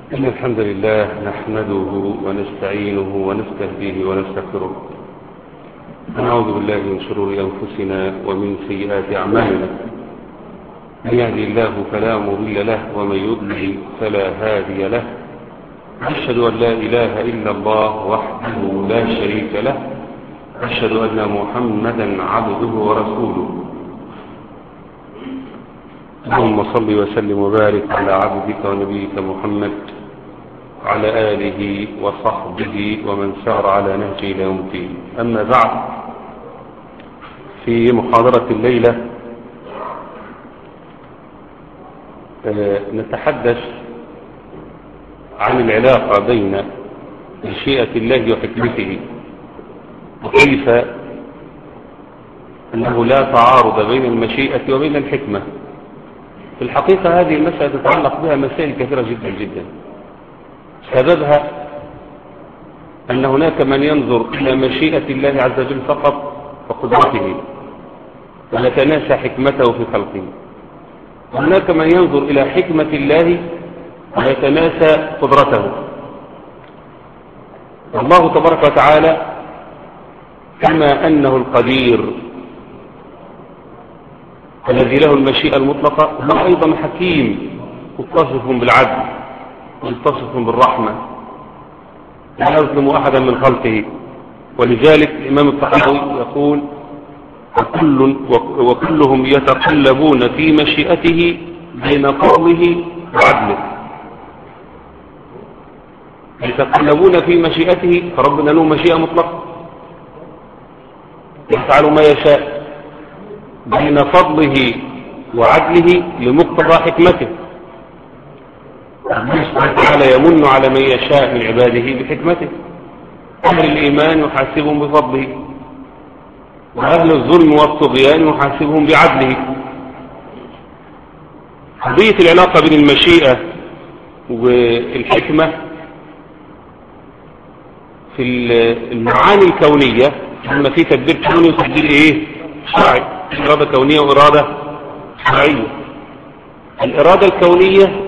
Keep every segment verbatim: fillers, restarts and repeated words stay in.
إن الحمد لله نحمده ونستعينه ونستهديه ونستغفره ونعوذ بالله من شرور أنفسنا ومن سيئات أعمالنا. من يهدي الله فلا مضل له ومن يضلل فلا هادي له. أشهد أن لا إله إلا الله وحده لا شريك له. أشهد أن محمدا عبده ورسوله. اللهم صل وسلم وبارك على عبدك ونبيك محمد وعلى آله وصحبه ومن سار على نهجه إلى يوم الدين. أما بعد، في محاضرة الليلة نتحدث عن العلاقة بين مشيئة الله وحكمته، وكيف أنه لا تعارض بين المشيئة وبين الحكمة. في الحقيقة هذه المسألة تتعلق بها مسائل كثيرة جدا جدا. سببها أن هناك من ينظر إلى مشيئة الله عز وجل فقط وقدرته ويتناسى حكمته في خلقه، وهناك من ينظر إلى حكمة الله ويتناسى قدرته. الله تبارك وتعالى كما أنه القدير الذي له المشيئة المطلقة، هو أيضا حكيم متصف بالعدل متصف بالرحمة، لا يظلم أحدا من خلقه. ولذلك الإمام الطحاوي يقول: وكل وكلهم يتقلبون في مشيئته بين فضله وعدله. يتقلبون في مشيئته، فربنا له مشيئة مطلقة يفعل ما يشاء، بين فضله وعدله لمقتضى حكمته. الله سبحانه وتعالى يمن على من يشاء من عباده بحكمته. أهل الإيمان يحاسبهم بفضله، وأهل الظلم والطغيان يحاسبهم بعدله. قضية العلاقة بين المشيئة والحكمة في المعاني الكونية، لما في تدبير كوني وتدبير ايه شرعي، إرادة كونية وإرادة شرعية. الإرادة الكونية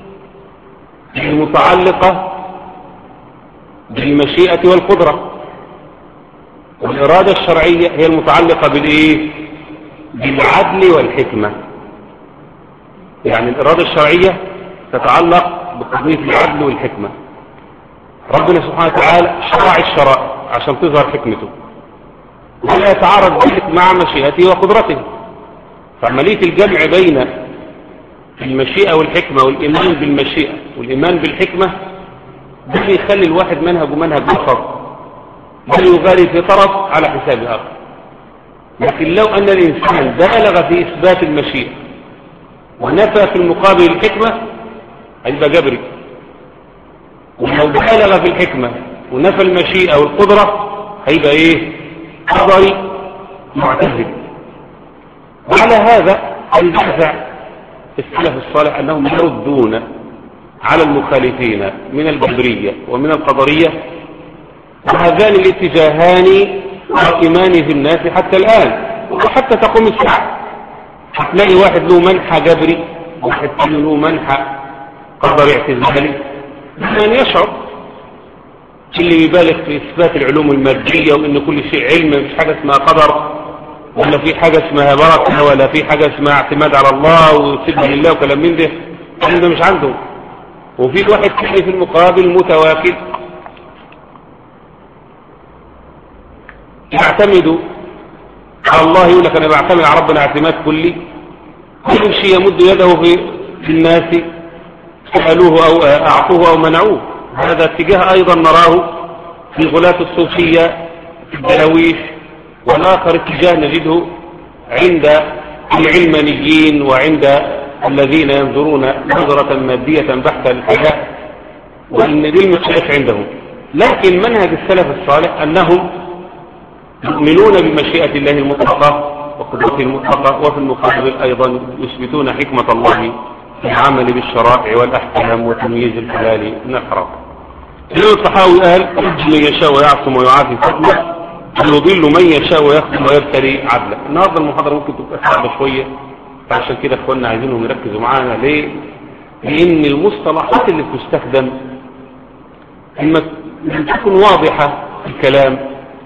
المتعلقة بالمشيئة والقدرة، والإرادة الشرعية هي المتعلقة بالإيه؟ بالعدل والحكمة. يعني الإرادة الشرعية تتعلق بقضية العدل والحكمة. ربنا سبحانه وتعالى شرع الشرائع عشان تظهر حكمته، ولا يتعارض ذلك مع مشيئته وقدرته. فعملية الجمع بين المشيئة والحكمة والإيمان بالمشيئة والإيمان بالحكمة ده يخلي الواحد منهج ومنهج آخر، بل يغالي في طرف على حساب آخر. لكن لو أن الإنسان بالغ في إثبات المشيئة ونفى في المقابل الحكمة هيبقى جبري، ولو بالغ في الحكمة ونفى المشيئة والقدرة هيبقى إيه؟ قدري معتزل. وعلى هذا الدافع السلف الصالح أنهم يردون على المخالفين من الجبرية ومن القدرية، وهذان الاتجاهان قائمان في الناس حتى الآن وحتى تقوم الساعة. هتلاقي واحد له منحى جبري، واحد له منحى قدري اعتزالي. من يشعر اللي يبالغ في إثبات العلوم المادية وإن كل شيء علم، مفيش حاجة اسمها قدر ولا في حاجة اسمها بركة ولا في حاجة اسمها اعتماد على الله وسجد لله وكلام من ده، الكلام ده مش عنده. وفي واحد تاني في المقابل متواكد يعتمد على الله، يقول لك أنا بعتمد على ربنا اعتماد كلي، كل شيء يمد يده في, في الناس سألوه أو أعطوه أو منعوه. هذا اتجاه أيضا نراه في غلاة الصوفية في الدرويش، والآخر اتجاه نجده عند العلمانيين وعند الذين ينظرون نظرة مادية بحتة للحياة، وأن دي المشايخ عندهم. لكن منهج السلف الصالح أنهم يؤمنون بمشيئة الله المطلقة وقدرته المطلقة، وفي المقابل أيضا يثبتون حكمة الله في العمل بالشرائع والأحكام وتمييز الحلال من الحرام. الإمام الطحاوي قال: من يشاء ويعصم ويعافي فضله، يضل من يشاء ويخدم ويبتلي عدله. النهارده المحاضرة ممكن تبقى صعبة شوية، فعشان كده اخواننا عايزينهم يركزوا معانا. ليه؟ لأن المصطلحات اللي بتستخدم لما تكون واضحة في الكلام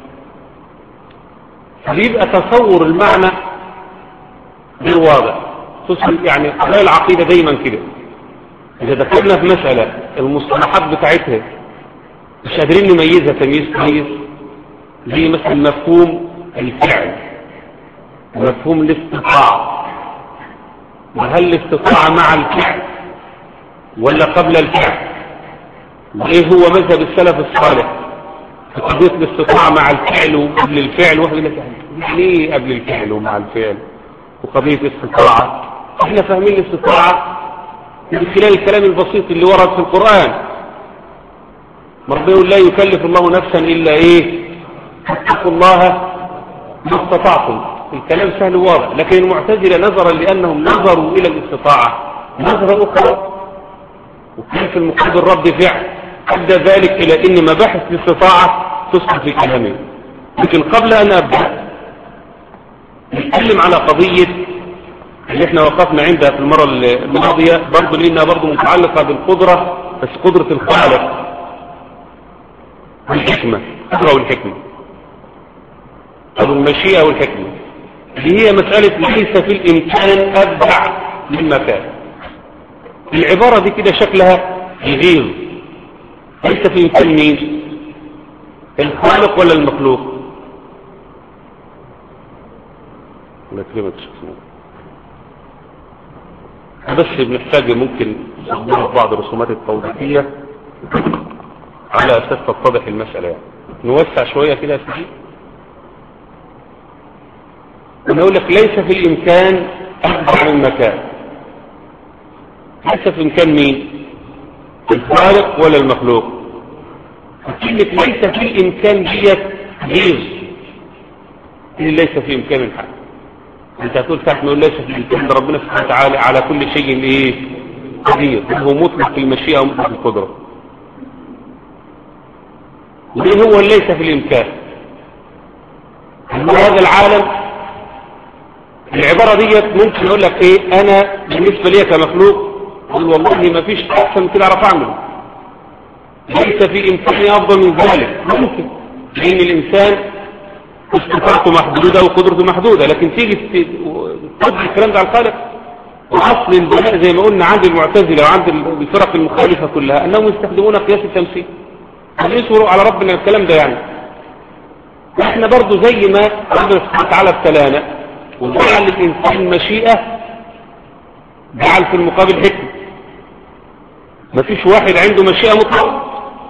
بيبقى تصور المعنى غير واضح. يعني قضايا العقيدة دايما كده، إذا دخلنا في مسألة المصطلحات بتاعتها مش قادرين نميزها تمييز كويس، زي مثل مفهوم الفعل، مفهوم الاستطاعة، وهل الاستطاعة مع الفعل ولا قبل الفعل؟ وايه هو مذهب السلف الصالح في قضية الاستطاعة مع الفعل وقبل الفعل؟ واحد يقول لك ليه قبل الفعل ومع الفعل وقضية الاستطاعة؟ احنا فاهمين الاستطاعة من خلال الكلام البسيط اللي ورد في القرآن. ربنا يقول لا يكلف الله نفسا إلا إيه؟ اتقوا الله ما استطعتم. الكلام سهل وواضح. لكن المعتزلة نظرا لأنهم نظروا إلى الاستطاعة نظرة أخرى، وكان في المقابل رد فعل أدى ذلك إلى أن مباحث الاستطاعة تسقط في كلامه. لكن قبل أن أبدأ نتكلم على قضية اللي احنا وقفنا عندها في المرة الماضية، برضو لأنها برضو متعلقة بالقدرة، بس قدرة الخالق والحكمة، القدرة والحكمة أو المشيئة والحكمة، اللي هي مسألة ليس في الإمكان أبدع مما كان. العبارة دي كده شكلها يغيظ. ليس في إمكان مين؟ الخالق ولا المخلوق؟ ولا كلمة شخصية بس بنحتاج ممكن نصدر بعض الرسومات التوضيحية على أساس تتضح المسألة. يعني نوسع شوية كده يا سيدي ونقول لك ليس في الإمكان أبدع من مكان. ليس في إمكان مين؟ الخالق ولا المخلوق؟ كلمة ليس في الإمكان ديت غيظ. ليس في إمكان الحق. انت هتقول تحت نقول ليس في الإمكان ربنا سبحانه وتعالى على كل شيء ايه قدير، هو مطلق في المشيئة ومطلق في القدرة. ليه هو ليس في الإمكان؟ هذا العالم العبارة ديت ممكن يقول لك ايه انا بالنسبة لي كمخلوق اقول والله ما فيش احسن من كده اعرف اعمله، ليس في امكاني افضل من ذلك. ممكن لان الانسان استطاعته محدودة وقدرته محدودة، لكن تيجي تطبق الكلام ده على الخالق. واصل البناء زي ما قلنا عند المعتزلة وعند الفرق المخالفة كلها انهم يستخدمون قياس التمثيل، يسوروا على ربنا الكلام ده. يعني احنا برضو زي ما ربنا سبحانه وتعالى ابتلانا وجعل للإنسان مشيئة جعل في المقابل حكمة. مفيش واحد عنده مشيئة مطلقة.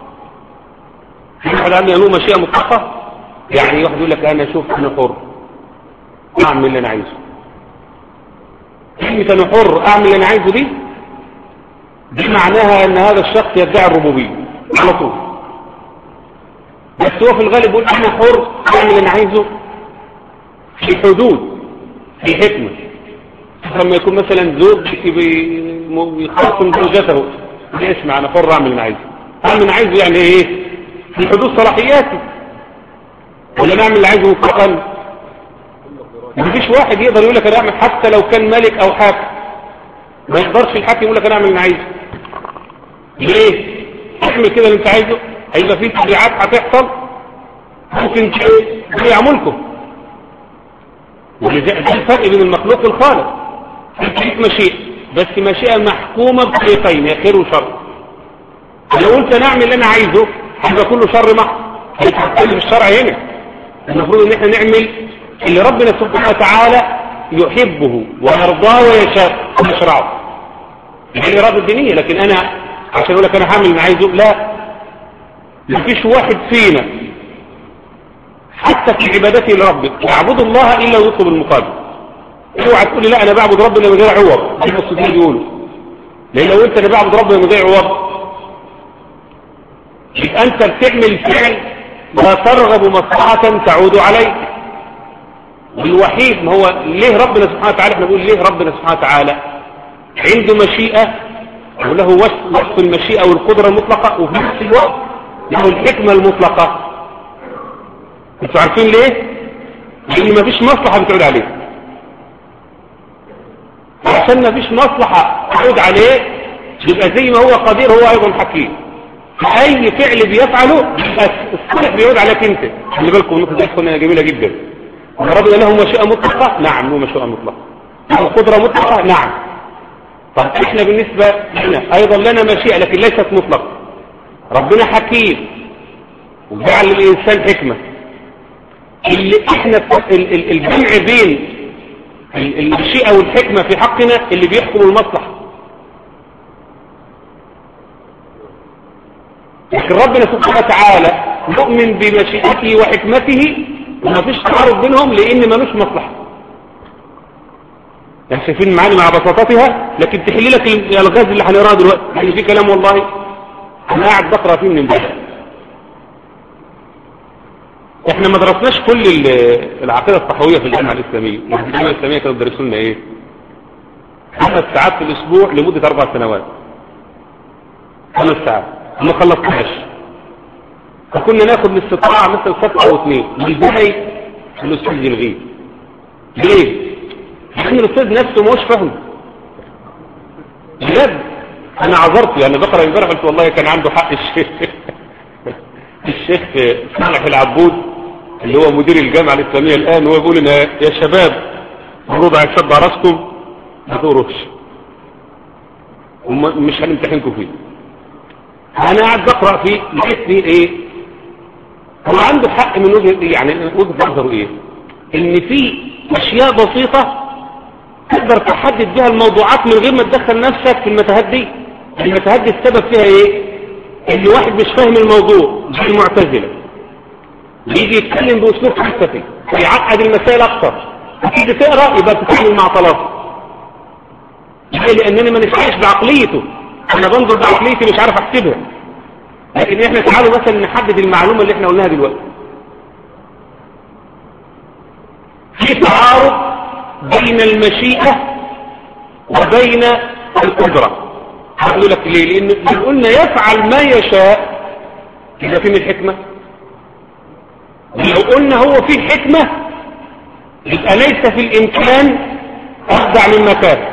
في واحد عنده له مشيئة مطلقة، يعني واحد يقول لك أنا شوف أنا حر أعمل اللي أنا عايزه. كلمة أنا حر أعمل اللي أنا عايزه دي دي معناها أن هذا الشخص يدعي الربوبية على طول. بس هو في الغالب يقول أنا حر أعمل اللي أنا عايزه في حدود، في حكمة. لما يكون مثلا زوج يخاصم زوجته اسمع أنا حر أعمل اللي أنا عايزه. أعمل اللي أنا عايزه يعني إيه؟ في حدود صلاحياتي، ولا نعمل اللي عايزه مطلقا؟ مفيش واحد يقدر يقول لك أنا أعمل، حتى لو كان ملك أو حاكم ما يقدرش الحاكم يقول لك أنا أعمل اللي أنا عايزه. ليه؟ اعمل كده اللي أنت عايزه، هيبقى في تبعات هتحصل ممكن تضيع ملكه. ده الفرق بين المخلوق والخالق. في مشيئة، بس مشيئة محكومة بطريقين يا خير وشر. لو قلت نعمل اللي انا عايزه هيبقى كله شر محض، هيتحكم في الشرع هنا. المفروض ان احنا نعمل اللي ربنا سبحانه وتعالى يحبه ويرضاه ويشاء ويشرعه، دي الاراده الدينيه. لكن انا عشان اقول لك انا هعمل اللي انا عايزه، لا، مفيش واحد فينا حتى في عبادته لربك يعبد الله الا ويطلب المقابل. اوعى تقول لي لا انا بعبد ربنا من غير عوض، زي ما الصديق بيقولوا. لان لو انت انا بعبد ربنا من غير عوض يبقى انت بتعمل فعل لا ترغب مصلحه تعود عليك. والوحيد ما هو ليه ربنا سبحانه وتعالى، احنا بنقول ليه ربنا سبحانه وتعالى عنده مشيئه وله وصف المشيئه والقدره المطلقه، وفي نفس الوقت له الحكمه المطلقه. انتوا عارفين ليه؟ لان مفيش مصلحه بتعود عليه. عشان مفيش مصلحه تعود عليه يبقى زي ما هو قدير هو أيضا حكيم. أي فعل بيفعله الصالح بيعود عليك أنت. خلي بالكم النقطة دي تكون جميلة جدا. ربنا له مشيئة مطلقة؟ نعم له مشيئة مطلقة. القدرة مطلقة؟ نعم. طب احنا بالنسبة لنا أيضا لنا مشيئة لكن ليست مطلقة. ربنا حكيم وجعل للإنسان حكمة. اللي احنا الجمع بين المشيئة والحكمة في حقنا اللي بيحكم المصلحة. لكن ربنا سبحانه وتعالى مؤمن بمشيئته وحكمته وما فيش تعارض بينهم لأن ملوش مصلحة. يعني شايفين المعاني مع بساطتها، لكن تحل لك الغاز اللي هنقراه دلوقتي. يعني في كلام والله انا قاعد بقرا فيه من امبارح. احنا ما درسناش كل العقيده الصحويه في الجامعه الاسلاميه. الجامعه الاسلاميه كانوا بيدرسوا لنا ايه؟ خمس ساعات في الاسبوع لمده اربع سنوات. خمس ساعات ما خلصناش. فكنا ناخد الاستطاعه مثل صفحه او اثنين والباقي الاستاذ يلغيه. ليه؟ لان الاستاذ نفسه مش فاهم. بجد انا عذرت يعني بقرا امبارح قلت والله كان عنده حق الشيخ الشيخ صالح العبود اللي هو مدير الجامعه الاسلاميه الان، هو يقول لنا يا شباب المفروض هيتصدع راسكم ما تقروش ومش هنمتحنكم فيه. انا قاعد بقرا فيه لقيت فيه ايه؟ هو عنده حق من وجهه يعني وجهه نظره ايه؟ ان في اشياء بسيطه تقدر تحدد بها الموضوعات من غير ما تدخل نفسك في المتاهات دي. المتاهات دي السبب فيها ايه؟ ان واحد مش فاهم الموضوع زي المعتزله يجي يتكلم باسلوب فلسفي ويعقد المسائل اكتر. تيجي تقرا يبقى بتتعامل مع طلاسم. ليه؟ لانني ما نفعش بعقليته. انا بنظر بعقليتي مش عارف احسبها. لكن احنا تعالوا مثلا نحدد المعلومه اللي احنا قلناها دلوقتي. في تعارض بين المشيئة وبين القدرة. هقول لك ليه؟ لأن قلنا يفعل ما يشاء إذا في من حكمة. لو قلنا هو في حكمة يبقى ليس في الإمكان أخدع من مكان.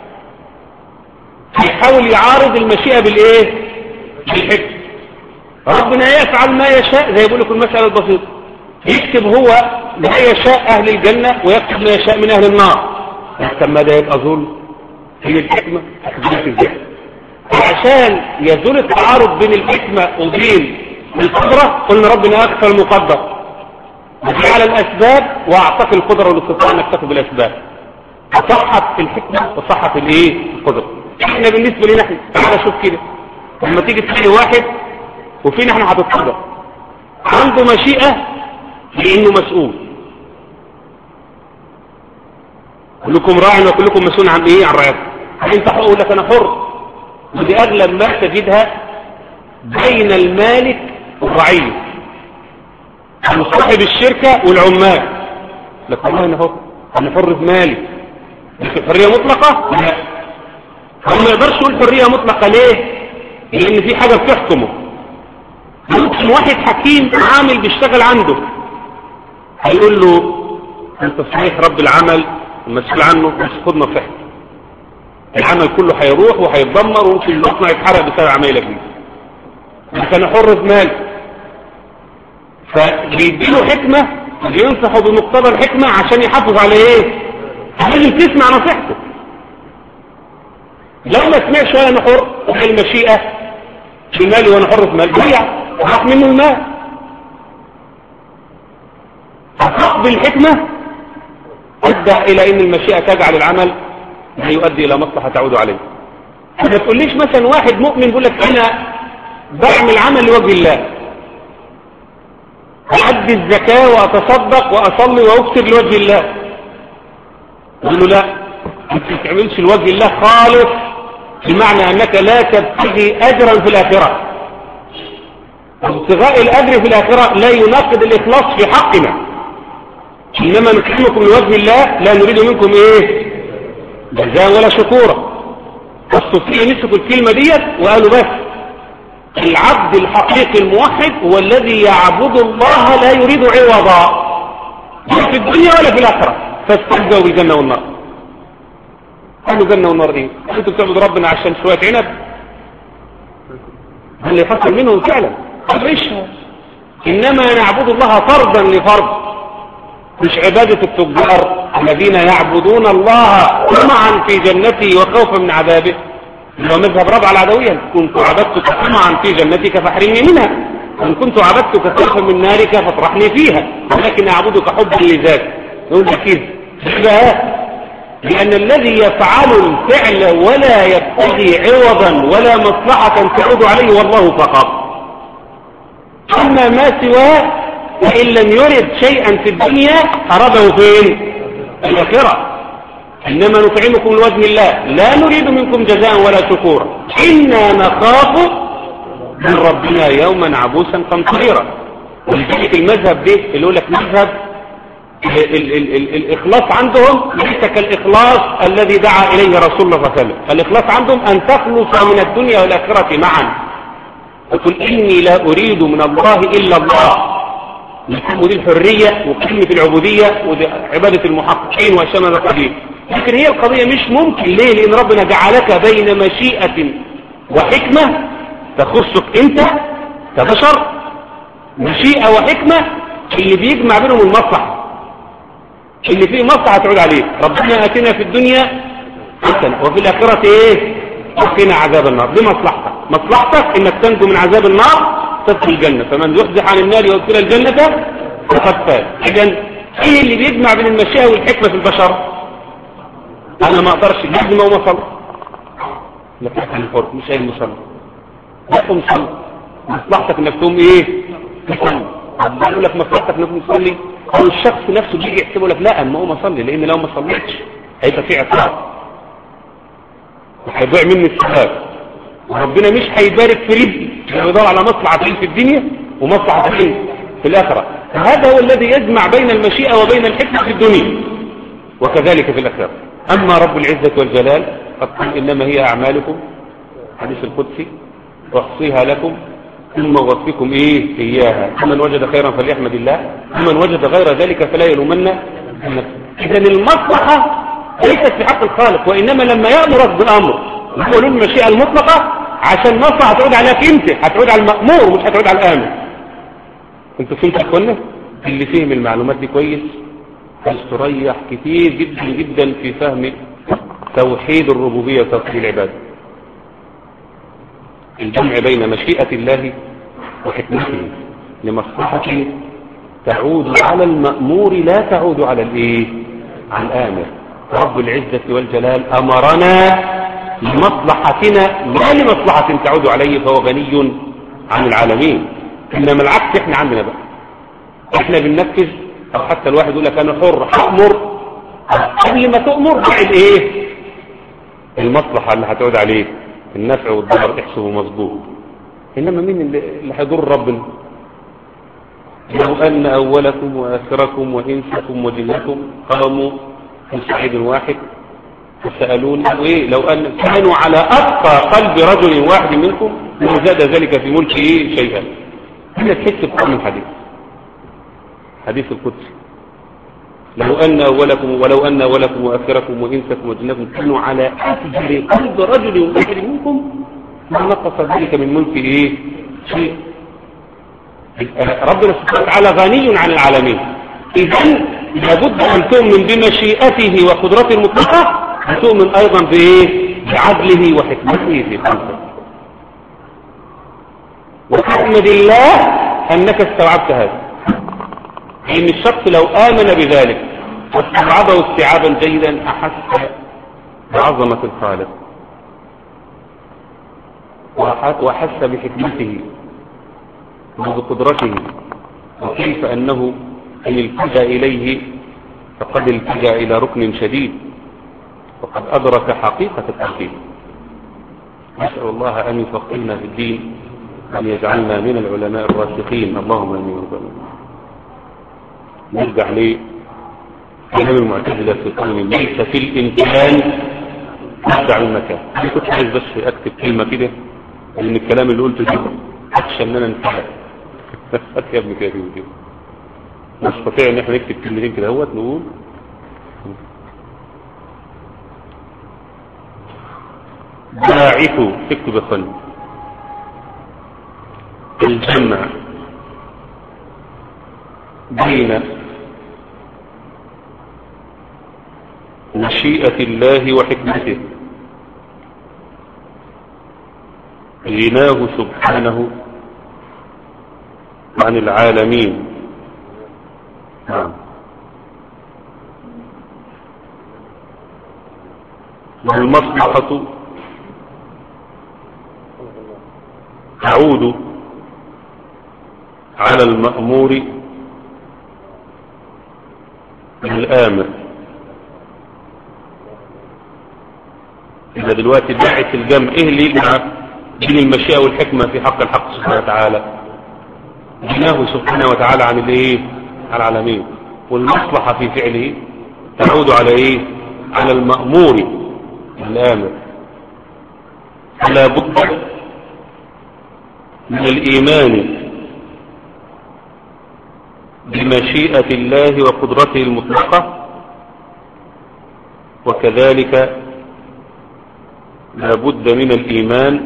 يحاول يعارض المشيئة بالإيه؟ بالحكمة. ربنا يفعل ما يشاء زي يقول لكم المسألة البسيطة. يكتب هو ما يشاء أهل الجنة ويكتب ما يشاء من أهل النار. يحتم ماذا يبقى ظلم؟ هي الحكمة أخذت الذهن. وعشان يزول التعارض بين الحكمة وبين القدرة قلنا ربنا أكثر المقدر وجعل الأسباب وأعطاك القدرة والاستطاعة أنك تاخذ بالأسباب. فصحت الحكمة وصحت الإيه؟ القدرة. إحنا بالنسبة لنا إحنا تعالى شوف كده لما تيجي تلاقي واحد وفينا إحنا هتتقدر عنده مشيئة لأنه مسؤول. كلكم راع وكلكم مسؤول عن ايه؟ عن رعايته. انت هقول لك انا حر. ودي اغلب ما تجدها بين المالك والرعية، صاحب الشركة والعمال. لك والله انا حر، انا حر في مالي. لكن حرية مطلقة؟ لا. هو ما يقدرش يقول حرية مطلقة ليه؟ لان في حاجة بتحكمه. ممكن واحد حكيم عامل بيشتغل عنده هيقول له انت صحيح رب العمل المسؤول عنه بس خدنا في حته. العمل كله هيروح وهيتدمر وممكن المصنع يتحرق بسبب عمايلك دي. انت انا حر في مال. فبيديله حكمه بينصحه بمقتضى الحكمه عشان يحافظ على ايه؟ لازم تسمع نصيحته. لو ما سمعش ولا انا حر في المشيئه في مالي وانا حر في مال ضيع راح منه المال. فقد الحكمة أدى إلى أن المشيئة تجعل العمل لا يؤدي إلى مصلحة تعود عليه. ما تقوليش مثلا واحد مؤمن يقول لك أنا بعمل عمل لوجه الله، أؤدي الزكاة وأتصدق وأصلي وأكتب لوجه الله. يقول له لا، أنت ما تعملش لوجه الله خالص، بمعنى أنك لا تبتغي أجرا في الآخرة. ابتغاء الأجر في الآخرة لا يناقض الإخلاص في حقنا. إنما نكرمكم لوجه الله لا نريد منكم إيه؟ جزاء ولا شكورا. الصوفية مسكوا الكلمة ديت وقالوا بس العبد الحقيقي الموحد هو الذي يعبد الله لا يريد عوضا في الدنيا ولا في الآخرة. فاستهزئوا بالجنة والنار. قالوا جنة والنار إيه؟ أنتوا بتعبدوا ربنا عشان شوية عنب اللي يحصل منهم فعلا عيشها. إنما نعبد الله فرضا لفرض، مش عبادة التجار الذين يعبدون الله طمعا في جنته وخوفا من عذابه. هو مذهب رابع العدوية: كنت عبدتك طمعا في جنتك فاحرمني منها، وإن كنت عبدتك خوفا من نارك فاطرحني فيها، ولكن أعبدك حبا لذاتك. يقول لك كده لأن الذي يفعل الفعل ولا يبتغي عوضا ولا مصلحة تعود عليه والله فقط. أما ما سواه فإن لم يرد شيئا في الدنيا أراده فين؟ الآخرة. إنما نطعمكم لوجه الله لا نريد منكم جزاء ولا شكورا إنا نخاف من ربنا يوما عبوسا قمطريرا. ولذلك المذهب ده اللي يقول لك مذهب ال ال ال ال الإخلاص عندهم ليس كالإخلاص الذي دعا إليه رسول الله صلى الله عليه وسلم. الإخلاص عندهم أن تخلص من الدنيا والآخرة معا. يقول إني لا أريد من الله إلا الله. ودي الحرية وكلمة العبودية ودي عبادة المحققين وشمل القديم. لكن هي القضية مش ممكن. ليه؟ لأن ربنا جعلك بين مشيئة وحكمة تخصك أنت كبشر. مشيئة وحكمة اللي بيجمع بينهم المصلحة، اللي فيه مصلحة تعود عليه. ربنا آتنا في الدنيا حسنة وفي الآخرة إيه؟ وقنا عذاب النار. دي مصلحتك. مصلحتك إنك تنجو من عذاب النار تدخل الجنة. فمن يحزح عن النار ويدخل الجنة فقد فاز. إذن إيه اللي بيجمع بين المشيئة والحكمة في البشر؟ أنا ما أقدرش لازم أقوم أصلي. لا تفهم الحر مش أي مصلي. لا تقوم صلي. مصلحتك إنك تقوم إيه؟ تصلي. يقول لك مصلحتك إنك تصلي. أو الشخص نفسه بيجي يحسبه لك لا أما أقوم أصلي، لأن لو ما صليتش هيبقى في عقاب وهيضيع مني الثواب، وربنا مش هيبارك في رزقي. يدور على مصلحتين في الدنيا ومصلحتين في الآخرة. هذا هو الذي يجمع بين المشيئة وبين الحكمة في الدنيا وكذلك في الآخرة. أما رب العزة والجلال قد إنما هي أعمالكم حديث القدسي وأحصيها لكم ثم أوفيكم إيه إياها. فمن وجد خيرا فليحمد الله ومن وجد غير ذلك فلا يلومن. إذن المصلحة ليست في حق الخالق، وإنما لما يأمرك بأمر يقولون المشيئة المطلقة عشان مصلحة هتعود عليك أنت، هتعود على المأمور مش هتعود على الآمر. أنتوا فهمتوا يا إخوانا؟ اللي فهم المعلومات دي كويس هيستريح كتير جدا جدا في فهم توحيد الربوبية وتوحيد العبادة. الجمع بين مشيئة الله وحكمته لمصلحة تعود على المأمور لا تعود على الإيه؟ على الآمر. رب العزة والجلال أمرنا لمصلحتنا لا لمصلحة تعود عليه، فهو غني عن العالمين. إنما العكس إحنا عندنا بقى، إحنا بننفذ. أو حتى الواحد يقول لك أنا حر هأمر، قبل ما تأمر بعد إيه؟ المصلحة اللي هتعود عليه النفع والضرر احسبه مظبوط. إنما مين اللي هيضر ربنا؟ لو أن أولكم وآخركم وإنسكم وجنكم قاموا في صعيد واحد فسألوني إيه لو أن كانوا على أتقى قلب رجل واحد منكم وزاد ذلك في ملكه شيئا. هنا تحس بقوم الحديث حديث القدس. لو أن أولكم ولو أن أولكم وآخركم وإنسكم وجنكم كانوا على أتقى قلب رجل واحد منكم ما نقص ذلك من ملكه إيه شيء. ربنا سبحانه وتعالى غني عن العالمين. إذن لابد أن تؤمن بمشيئته وقدرته المطلقة، وتؤمن أيضا بإيه؟ بعدله وحكمته في خلقه. وتحمد الله أنك استوعبت هذا. إن الشخص لو آمن بذلك واستوعبه استيعابا جيدا أحس بعظمة الخالق وأحس بحكمته وبقدرته، وكيف أنه إن التجأ إليه فقد التجأ إلى ركن شديد وقد أدرك حقيقة التوحيد. نسأل الله أن يفقهنا في الدين وأن يجعلنا من العلماء الراسخين. اللهم آمين. نرجع ليه كلام المعتزلة في قول ليس في الإمكان أبدع المكان. أنا كنت عايز بس أكتب كلمة كده لأن الكلام اللي قلته ده أخشى أن أنا انتهى. يا ابن كده كده نستطيع ان احنا نكتب كلمتين كده اهوت نقول باعثوا. اكتب يا فندم الجمع بين مشيئة الله وحكمته، غناه سبحانه عن العالمين. نعم. والمصلحة تعود على المأمور الآمر. إذا دلوقتي دعت الجمع إيه اللي يجمع بين المشيئة والحكمة في حق الحق سبحانه وتعالى؟ غناه سبحانه وتعالى عن الايه؟ على العالمين. والمصلحة في فعله تعود على ايه؟ على المأمور الآمر. فلا بد من الإيمان بمشيئة الله وقدرته المطلقة، وكذلك لا بد من الإيمان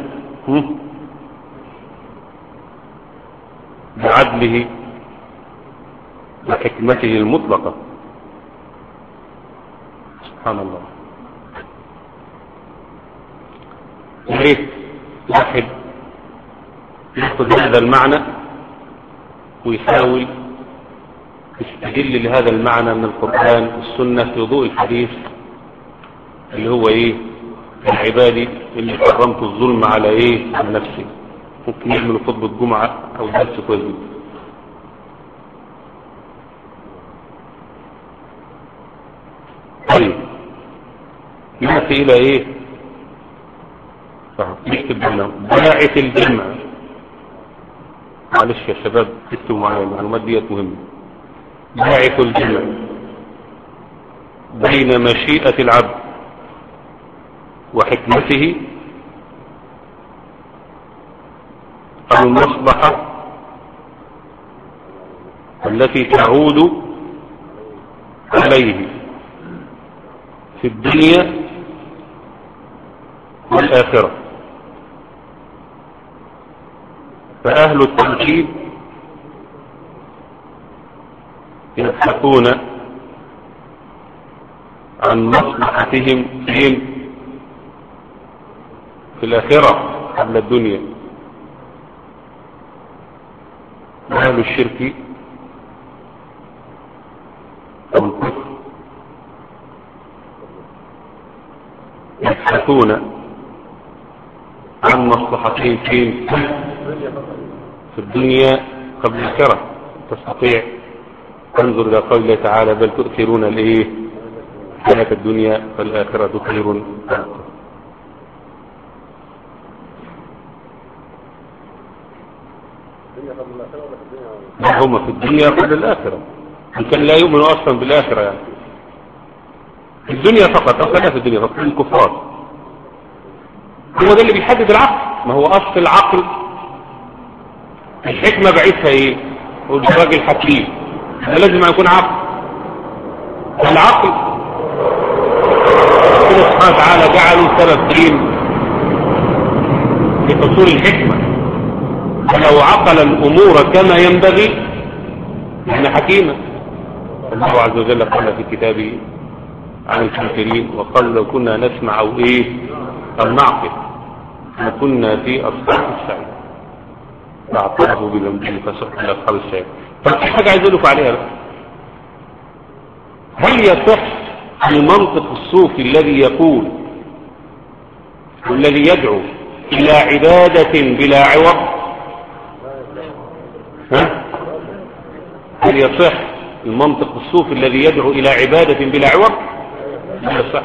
بعدله وحكمته المطلقة. سبحان الله. وليه واحد يأخذ هذا المعنى ويحاول يستدل لهذا المعنى من القرآن والسنة في ضوء الحديث اللي هو ايه؟ العبادي اللي حرمت الظلم على ايه؟ عن نفسي. ممكن يعمل خطبة جمعة او درس كويس جدا. طيب يأتي الى ايه؟ نكتب لنا باعث الجمع. معلش يا شباب اكتبوا معايا المعلومات ديت مهمة. باعث الجمع بين مشيئة العبد وحكمته المصلحة التي تعود عليه في الدنيا والآخرة. فأهل التوحيد يبحثون عن مصلحتهم فين؟ في الآخرة قبل الدنيا. أهل الشرك أو الكفر يبحثون عن مصلحتهم فين؟ في الدنيا قبل الآخرة. تستطيع تنظر إلى قوله تعالى بل تؤثرون الإيه؟ حياة الدنيا فالآخرة خير. لا هم في الدنيا قبل الآخرة. كان لا يؤمن أصلا بالآخرة يعني في الدنيا فقط. أصلا في الدنيا فقط الكفار. هو ده اللي بيحدد العقل. ما هو أصل العقل الحكمة بعيدها إيه؟ هو الراجل الحكيم. ده لازم يكون عقل. العقل ربنا سبحانه وتعالى جعله سبب دين لحصول الحكمة. فلو عقل الأمور كما ينبغي احنا حكيمة. الله عز وجل قال في كتابه عن الكافرين وقال لو كنا نسمع أو إيه أو نعقل لكنا في أصحاب السعير فاعترفوا بذنبهم فسحقا لأصحاب السعير. ففي حاجة عايز أقول لكم عليها بقى. هل يصح المنطق الصوفي الذي يقول والذي يدعو إلى عبادة بلا عوض؟ ها؟ هل يصح المنطق الصوفي الذي يدعو إلى عبادة بلا عوض؟ لا يصح.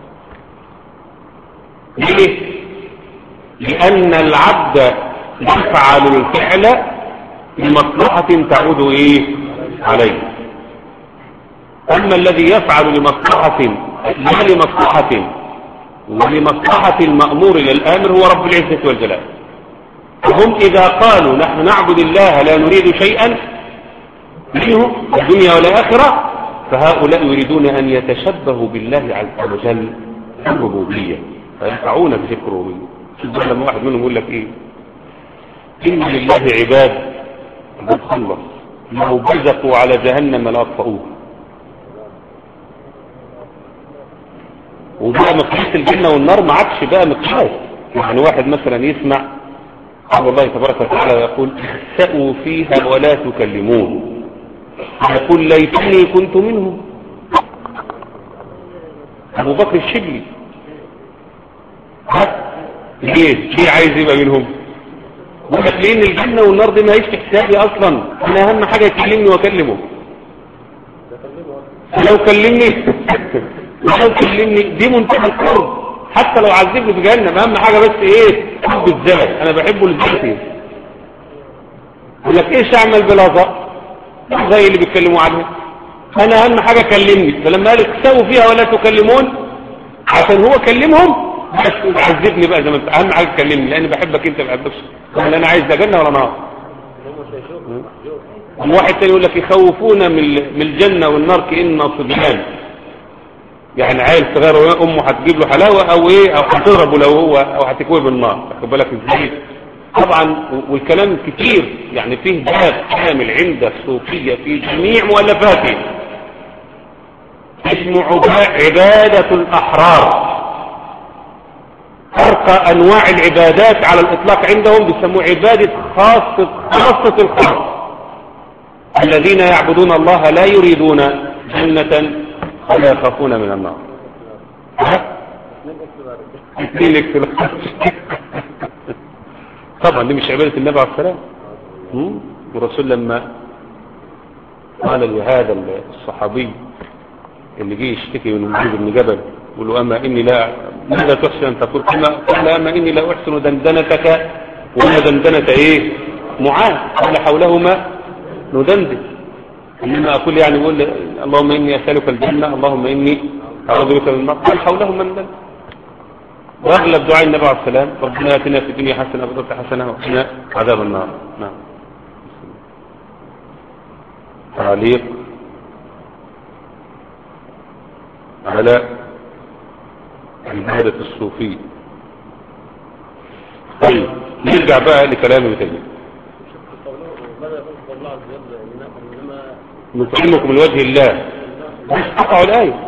ليه؟ لأن العبد يفعل الفعل لمصلحة تعود إيه؟ عليه. أما الذي يفعل لمصلحة لا لمصلحة ولمصلحة المأمور للآمر هو رب العزة والجلال. فهم إذا قالوا نحن نعبد الله لا نريد شيئا منه الدنيا والآخرة فهؤلاء يريدون أن يتشبهوا بالله عز وجل في الربوبية فينفعون في الربوبية. شوف لما واحد منهم يقول لك إيه؟ إن لله عباد خلص لو بزقوا على جهنم لأطفئوه. وبقى مقياس الجنة والنار ما عادش بقى مقياس. يعني واحد مثلا يسمع قال الله تبارك وتعالى يقول اخسأوا فيها ولا تكلمون، يقول ليتني كنت منهم. أبو بكر الشبلي ليه؟ ليه عايز يبقى منهم؟ بقول لك لأن الجنة والنار دي ما هيش في حسابي أصلا، أنا أهم حاجة يكلمني وأكلمه. لو كلمني لو كلمني دي منتهى القرب، حتى لو عذبني في جهنم أهم حاجة بس إيه؟ حب الزمن، أنا بحبه للزمن. يقول لك إيش أعمل بلازا زي اللي بيتكلموا عنها، أنا أهم حاجة كلمني. فلما قال اكسوا فيها ولا تكلمون عشان هو كلمهم بس عذبني بقى زي ما انت، اهم حاجه تكلمني لاني بحبك انت، ما بحبكش ولا انا عايز لا جنه ولا نار. واحد تاني يقول لك يخوفونا من الجنه والنار كأننا صبيان، يعني عيل صغير امه هتجيب له حلاوه او ايه، او هتضربه لو هو، او هتكويه بالنار. واخد بالك ازاي؟ طبعا والكلام كتير، يعني فيه باب كامل عند الصوفيه في جميع مؤلفاته اسمه عباده الاحرار. أرقى أنواع العبادات على الإطلاق عندهم بيسموه عبادة خاصة خاصة الخاص، الذين يعبدون الله لا يريدون جنة ولا يخافون من النار. طبعا دي مش عبادة النبي عليه السلام. والرسول لما قال لهذا الصحابي اللي جه يشتكي من معاذ بن جبل يقول له أما إني لا، ماذا تحسن أن تقول؟ قال أما إني لا أحسن دندنتك وما دندنة إيه معاذ، قال حولهما ندندن. إنما أقول يعني يقول اللهم إني أسألك الجنة اللهم إني أعوذ بك من النار، قال حولهما ندندن. وأغلب دعاء النبي عليه السلام ربنا آتنا في الدنيا حسنة وفي الآخرة حسنة وقنا عذاب النار. نعم. تعليق على عبادة الصوفي. طيب نرجع بقى لكلام ابن تيمية. نطعمكم من وجه الله، قطعوا الآية.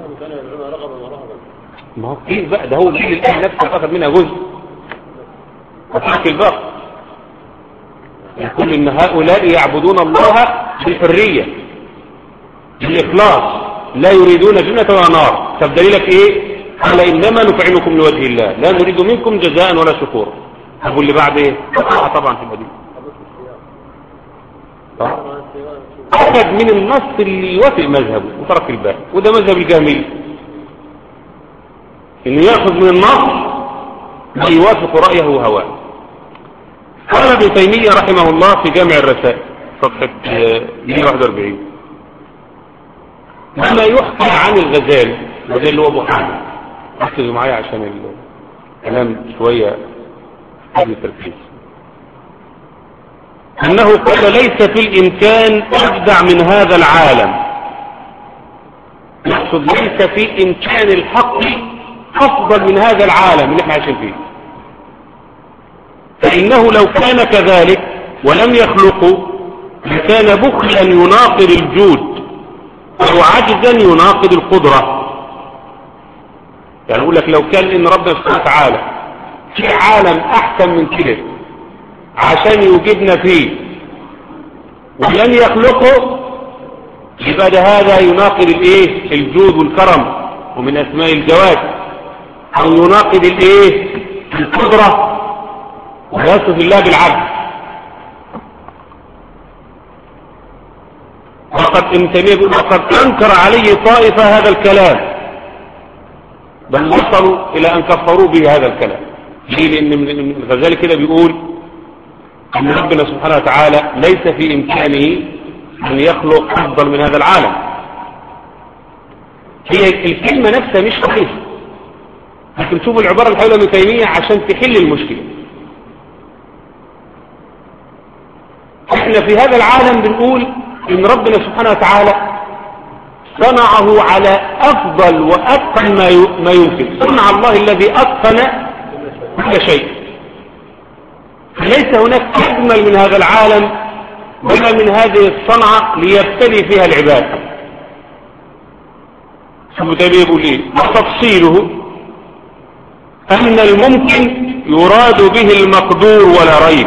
ما هو كيف بقى ده، هو اللي الآية نفسها أخذ منها جزء وترك الباقي. يقول إن هؤلاء يعبدون الله بالحرية بالإخلاص لا يريدون جنة ولا نار. طب دليلك إيه؟ قال إنما نطعمكم لوجه الله لا نريد منكم جزاء ولا شكورا. أقول اللي بعد إيه؟ طبعا في الحديث أخذ من النص اللي يوافق مذهبه وترك الباقي، وده مذهب الجهمية، إنه يأخذ من النص ما يوافق رأيه وهواه. قال ابن تيمية رحمه الله في جامع الرسائل صفحة مئة وواحد وأربعين لما يحكى عن الغزالي، الغزالي اللي هو أبو حامد، ركزوا معايا عشان الكلام شوية قبل التركيز، أنه قال ليس في الإمكان أبدع من هذا العالم. يقصد ليس في إمكان الحق أفضل من هذا العالم اللي احنا عايشين فيه، فإنه لو كان كذلك ولم يخلقوا لكان بخلا يناقض الجود أو عجزا يناقض القدرة. يعني أقول لك لو كان إن ربنا سبحانه وتعالى في عالم أحسن من كده عشان يوجدنا فيه ولن يخلقه، يبقى ده هذا يناقض الايه الجود والكرم ومن اسماء الجواد، او يناقض الايه القدرة ويصف الله بالعدل. وقد امتنيه وقد انكر عليه طائفة هذا الكلام، بل وصلوا الى ان كفروا به هذا الكلام. ليه؟ لان الغزالي كده بيقول ان ربنا سبحانه وتعالى ليس في امكانه ان يخلق افضل من هذا العالم. هي الكلمة نفسها مش صحيحة، لكن شوفوا العبارة اللي حولها ابن تيمية عشان تحل المشكلة. احنا في هذا العالم بنقول ان ربنا سبحانه وتعالى صنعه على افضل واتقن ما يمكن. صنع الله الذي اتقن كل شيء، ليس هناك أجمل من هذا العالم ولا من هذه الصنعة ليبتلي فيها العباد. ابن تيمية يقول ايه؟ وتفصيله أن الممكن يراد به المقدور ولا ريب.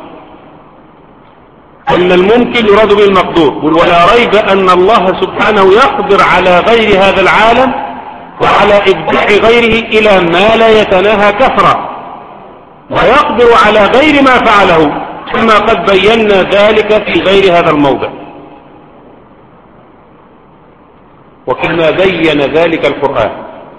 أن الممكن يراد به المقدور ولا ريب أن الله سبحانه يقدر على غير هذا العالم وعلى إبداع غيره إلى ما لا يتناهى كثرة، ويقدر على غير ما فعله كما قد بينا ذلك في غير هذا الموضع، وكما بين ذلك القرآن.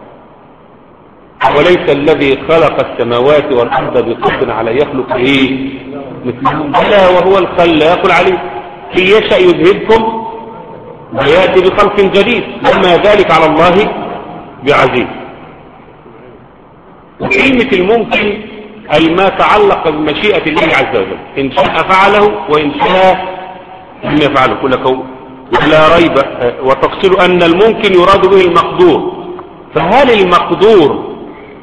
وليس الذي خلق السماوات والأرض بقدر على يخلق ايه مثلهم، بلى وهو الخلاق العليم. إن يشأ يذهبكم ويأتي بخلق جديد وما ذلك على الله بعزيز. وكلمة الممكن أي ما تعلق بمشيئة الله عز وجل، إن شاء فعله وإن شاء لم يفعله كل كون ولا ريب. وتفصيل أن الممكن يراد به المقدور. فهل المقدور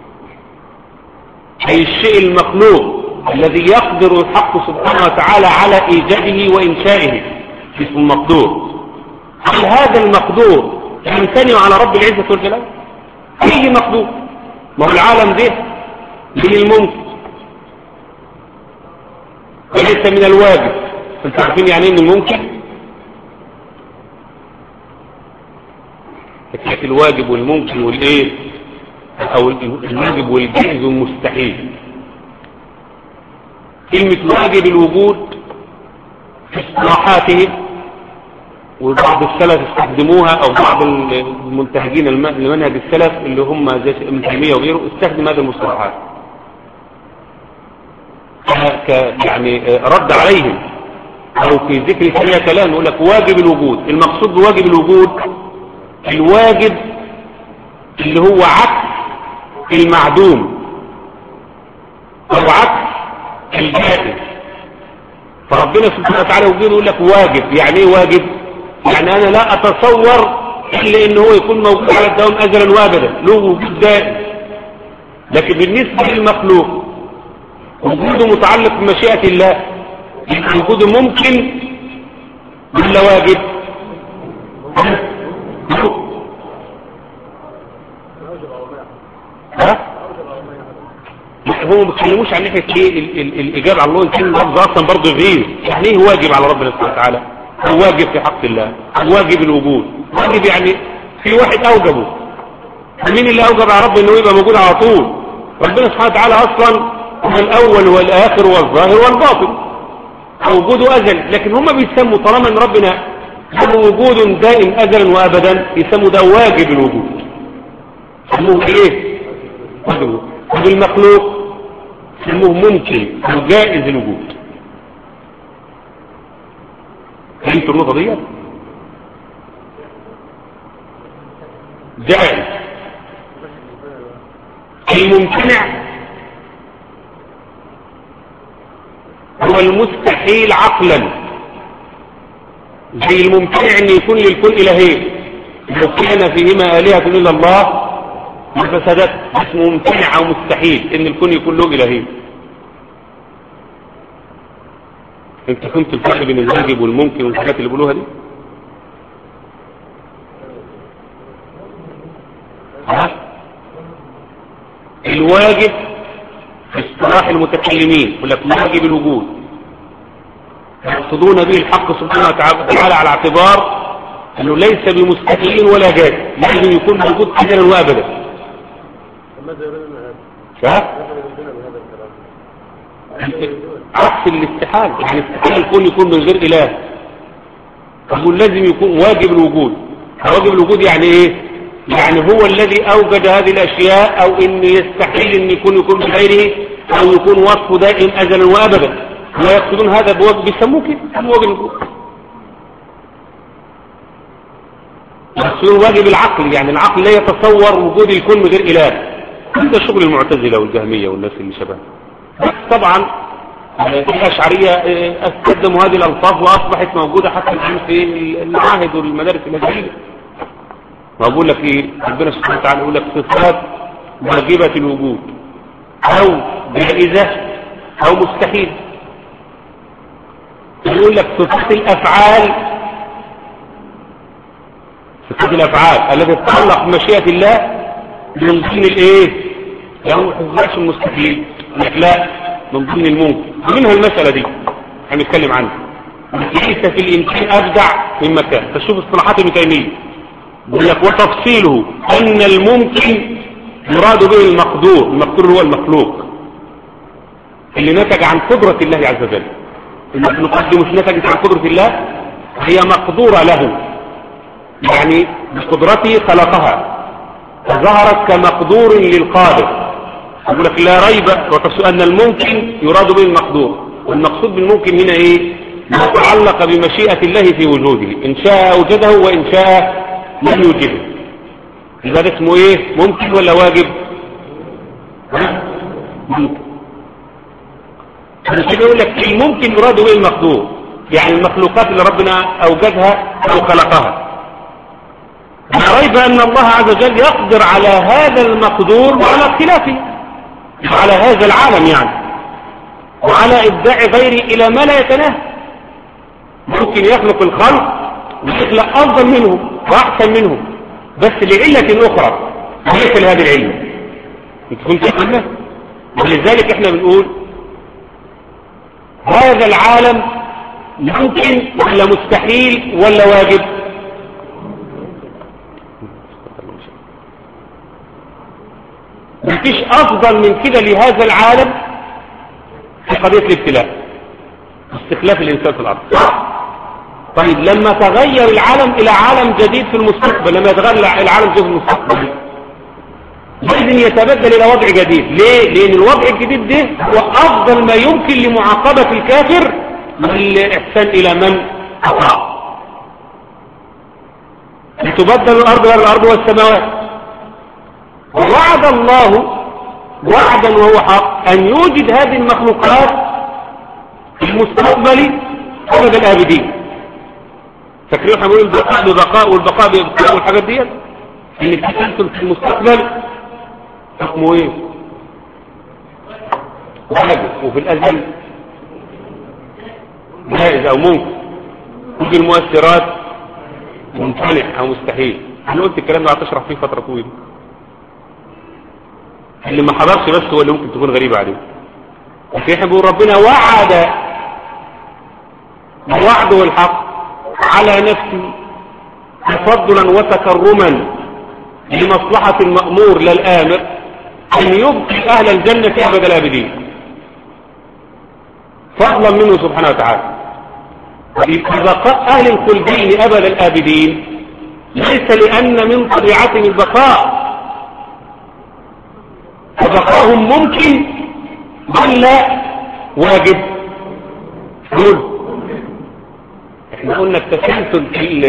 أي الشيء المخلوق الذي يقدر الحق سبحانه وتعالى على إيجاده وإنشائه اسمه المقدور، هل هذا المقدور يمتنع على رب العزة والجلال؟ أي مقدور؟ ما هو العالم ده من الممكن وليس من الواجب. انتوا عارفين يعني ايه من الممكن؟ حكاية الواجب والممكن والايه او الواجب والجائز والمستحيل. كلمة واجب الوجود في اصطلاحاتهم، وبعض السلف استخدموها او بعض المنتهجين لمنهج السلف اللي هم زي ابن تيمية وغيره استخدم هذه المصطلحات ك يعني رد عليهم او في ذكر فيها كلام. يقول لك واجب الوجود، المقصود بواجب الوجود الواجب اللي هو عكس المعدوم او عكس الجائز. فربنا سبحانه وتعالى يقول لك واجب. يعني ايه واجب؟ يعني انا لا اتصور الا ان هو يكون موجود على الدوام ازلا وابدا، له وجود دائم. لكن بالنسبه للمخلوق وجوده متعلق بمشيئه الله، وجوده ممكن ولا واجب؟ ها؟ هو ما بيتكلموش عن ناحيه ايه الاجابه على الله. الكلمه لفظ اصلا برضه غير. يعني ايه واجب على ربنا سبحانه وتعالى؟ هو واجب في حق الله، واجب الوجود. واجب يعني في واحد اوجبه. مين اللي اوجب على ربنا انه يبقى موجود على طول؟ ربنا سبحانه وتعالى اصلا هو الاول والاخر والظاهر والباطن، وجوده ازل. لكن هم بيسموا طالما ان ربنا له وجود دائم ازلا وابدا يسموا ده واجب الوجود. يسموه ايه؟ واجب الوجود. وبالمخلوق يسموه ممكن او جائز الوجود. فهمتوا النقطه دي؟ جائز. الممتنع هو المستحيل عقلا، زي الممتنع ان يكون للكون الهين. لو كان فيهما آلهة الا الله لفسدت. اسمه ممتنع او مستحيل ان الكون يكون له الهين. انت فهمت الفرق بين الواجب والممكن والحاجات اللي بيقولوها دي؟ ها؟ الواجب في اصطلاح المتكلمين يقول لك واجب الوجود، يقصدون به الحق سبحانه وتعالى على اعتبار انه ليس بمستحيل ولا جائز، لازم يكون موجود ازلا وابدا. ها؟ عكس الاستحال. يعني الاستحال يكون يكون من غير اله. يقول لازم يكون واجب الوجود. واجب الوجود يعني ايه؟ يعني هو الذي اوجد هذه الاشياء، او ان يستحيل ان يكون يكون بغيره، او يكون وصفه دائم ازلا وابدا. ويقصدون هذا بواجب، بيسموه كده بيسموه واجب الوجود. يقصدون واجب العقل، يعني العقل لا يتصور وجود الكون من غير اله. هذا شغل المعتزله والجهميه والناس اللي شبهها. طبعا الاشعريه استخدموا هذه الالفاظ واصبحت موجوده حتى الان في المعاهد والمدارس الازهريه. وأقول لك إيه؟ ربنا سبحانه وتعالى يقول لك صفات واجبة الوجود أو جائزة أو مستحيل. يقول لك صفات الأفعال صفات الأفعال التي تتعلق بمشيئة الله من ضمن الإيه؟ يعني ما تحصلش المستحيل، لك لا من ضمن الممكن. منها المسألة دي هنتكلم عنها. ليس في الإمكان أبدع من مكان. تشوف اصطلاحات ابن تيمية يقول لك وتفصيله أن الممكن يراد به المقدور. المقدور هو المخلوق اللي نتج عن قدرة الله عز وجل. المخلوقات دي مش نتجت عن قدرة الله، هي مقدورة له، يعني بقدرته خلقها فظهرت كمقدور للقادر. يقول لك لا ريب أن الممكن يراد به المقدور، والمقصود بالممكن هنا ايه؟ ما تعلق بمشيئة الله في وجوده، إن شاء أوجده وإن شاء لم يوجده. إذا اسمه ايه؟ ممكن ولا واجب؟ ممكن. عشان يقول لك الممكن يراد به المقدور، يعني المخلوقات اللي ربنا أوجدها أو خلقها. لا ريب أن الله عز وجل يقدر على هذا المقدور وعلى خلافه، على هذا العالم يعني، وعلى إبداع غيره إلى ما لا يتناهى. ممكن يخلق الخلق ويخلق أفضل منهم وأحسن منهم، بس لعلة أخرى وليس لهذه العلة. تكون تقولنا، ولذلك احنا بنقول هذا العالم ممكن ولا مستحيل ولا واجب؟ مفيش أفضل من كده لهذا العالم في قضية الابتلاء، استخلاف الإنسان في الأرض. طيب لما تغير العالم إلى عالم جديد في المستقبل، لما يتغير العالم في المستقبل لازم يتبدل إلى وضع جديد. ليه؟ لأن الوضع الجديد ده هو أفضل ما يمكن لمعاقبة الكافر والإحسان إلى من أطاع. تبدل الأرض غير الأرض والسماوات. ووعد الله وعدا وهو حق أن يوجد هذه المخلوقات في المستقبل أبد الآبدين. فاكرين احنا بنقول البقاء ببقاء والبقاء ببقاء والحاجات دي، ان التسلسل في المستقبل حكمه ايه؟ واجب، وفي الازل جائز او ممكن، وفي المؤثرات ممتنع او مستحيل. انا قلت الكلام ده هتشرح فيه فتره طويله، اللي ما حضرش بس هو اللي ممكن تكون غريبه عليه. احنا بنقول ربنا وعد، وعده الحق على نفسه تفضلا وتكرما لمصلحة المأمور للآمر أن يبقي أهل الجنة أبد الآبدين فضلا منه سبحانه وتعالى. فبقاء أهل الخلدين أبد الآبدين ليس لأن من طبيعتهم البقاء، فبقاهم ممكن بل لا واجب. قول احنا قلنا التسلسل في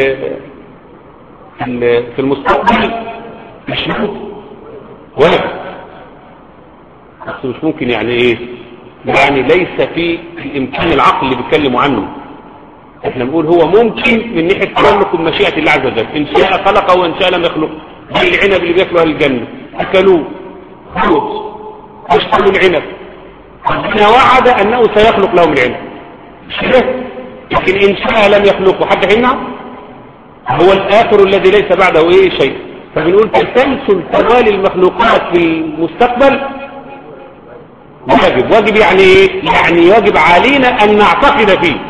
في المستقبل مش ممكن واجب، بس مش ممكن يعني ايه؟ يعني ليس في الامكان العقل اللي بيتكلموا عنه. احنا بنقول هو ممكن من ناحيه تملك مشيئه الله عز وجل، ان شاء خلقه وان شاء لم يخلقه. زي العنب اللي بياكلوا اهل الجنه، اكلوه خلص اشتروا العنب، ربنا وعد انه سيخلق لهم العنب، مش كده؟ لكن إن شاء لم يخلقه حد هنا، هو الآخر الذي ليس بعده إيه شيء. فبنقول تسلسل توالي المخلوقات في المستقبل واجب. واجب يعني إيه؟ يعني واجب علينا أن نعتقد فيه.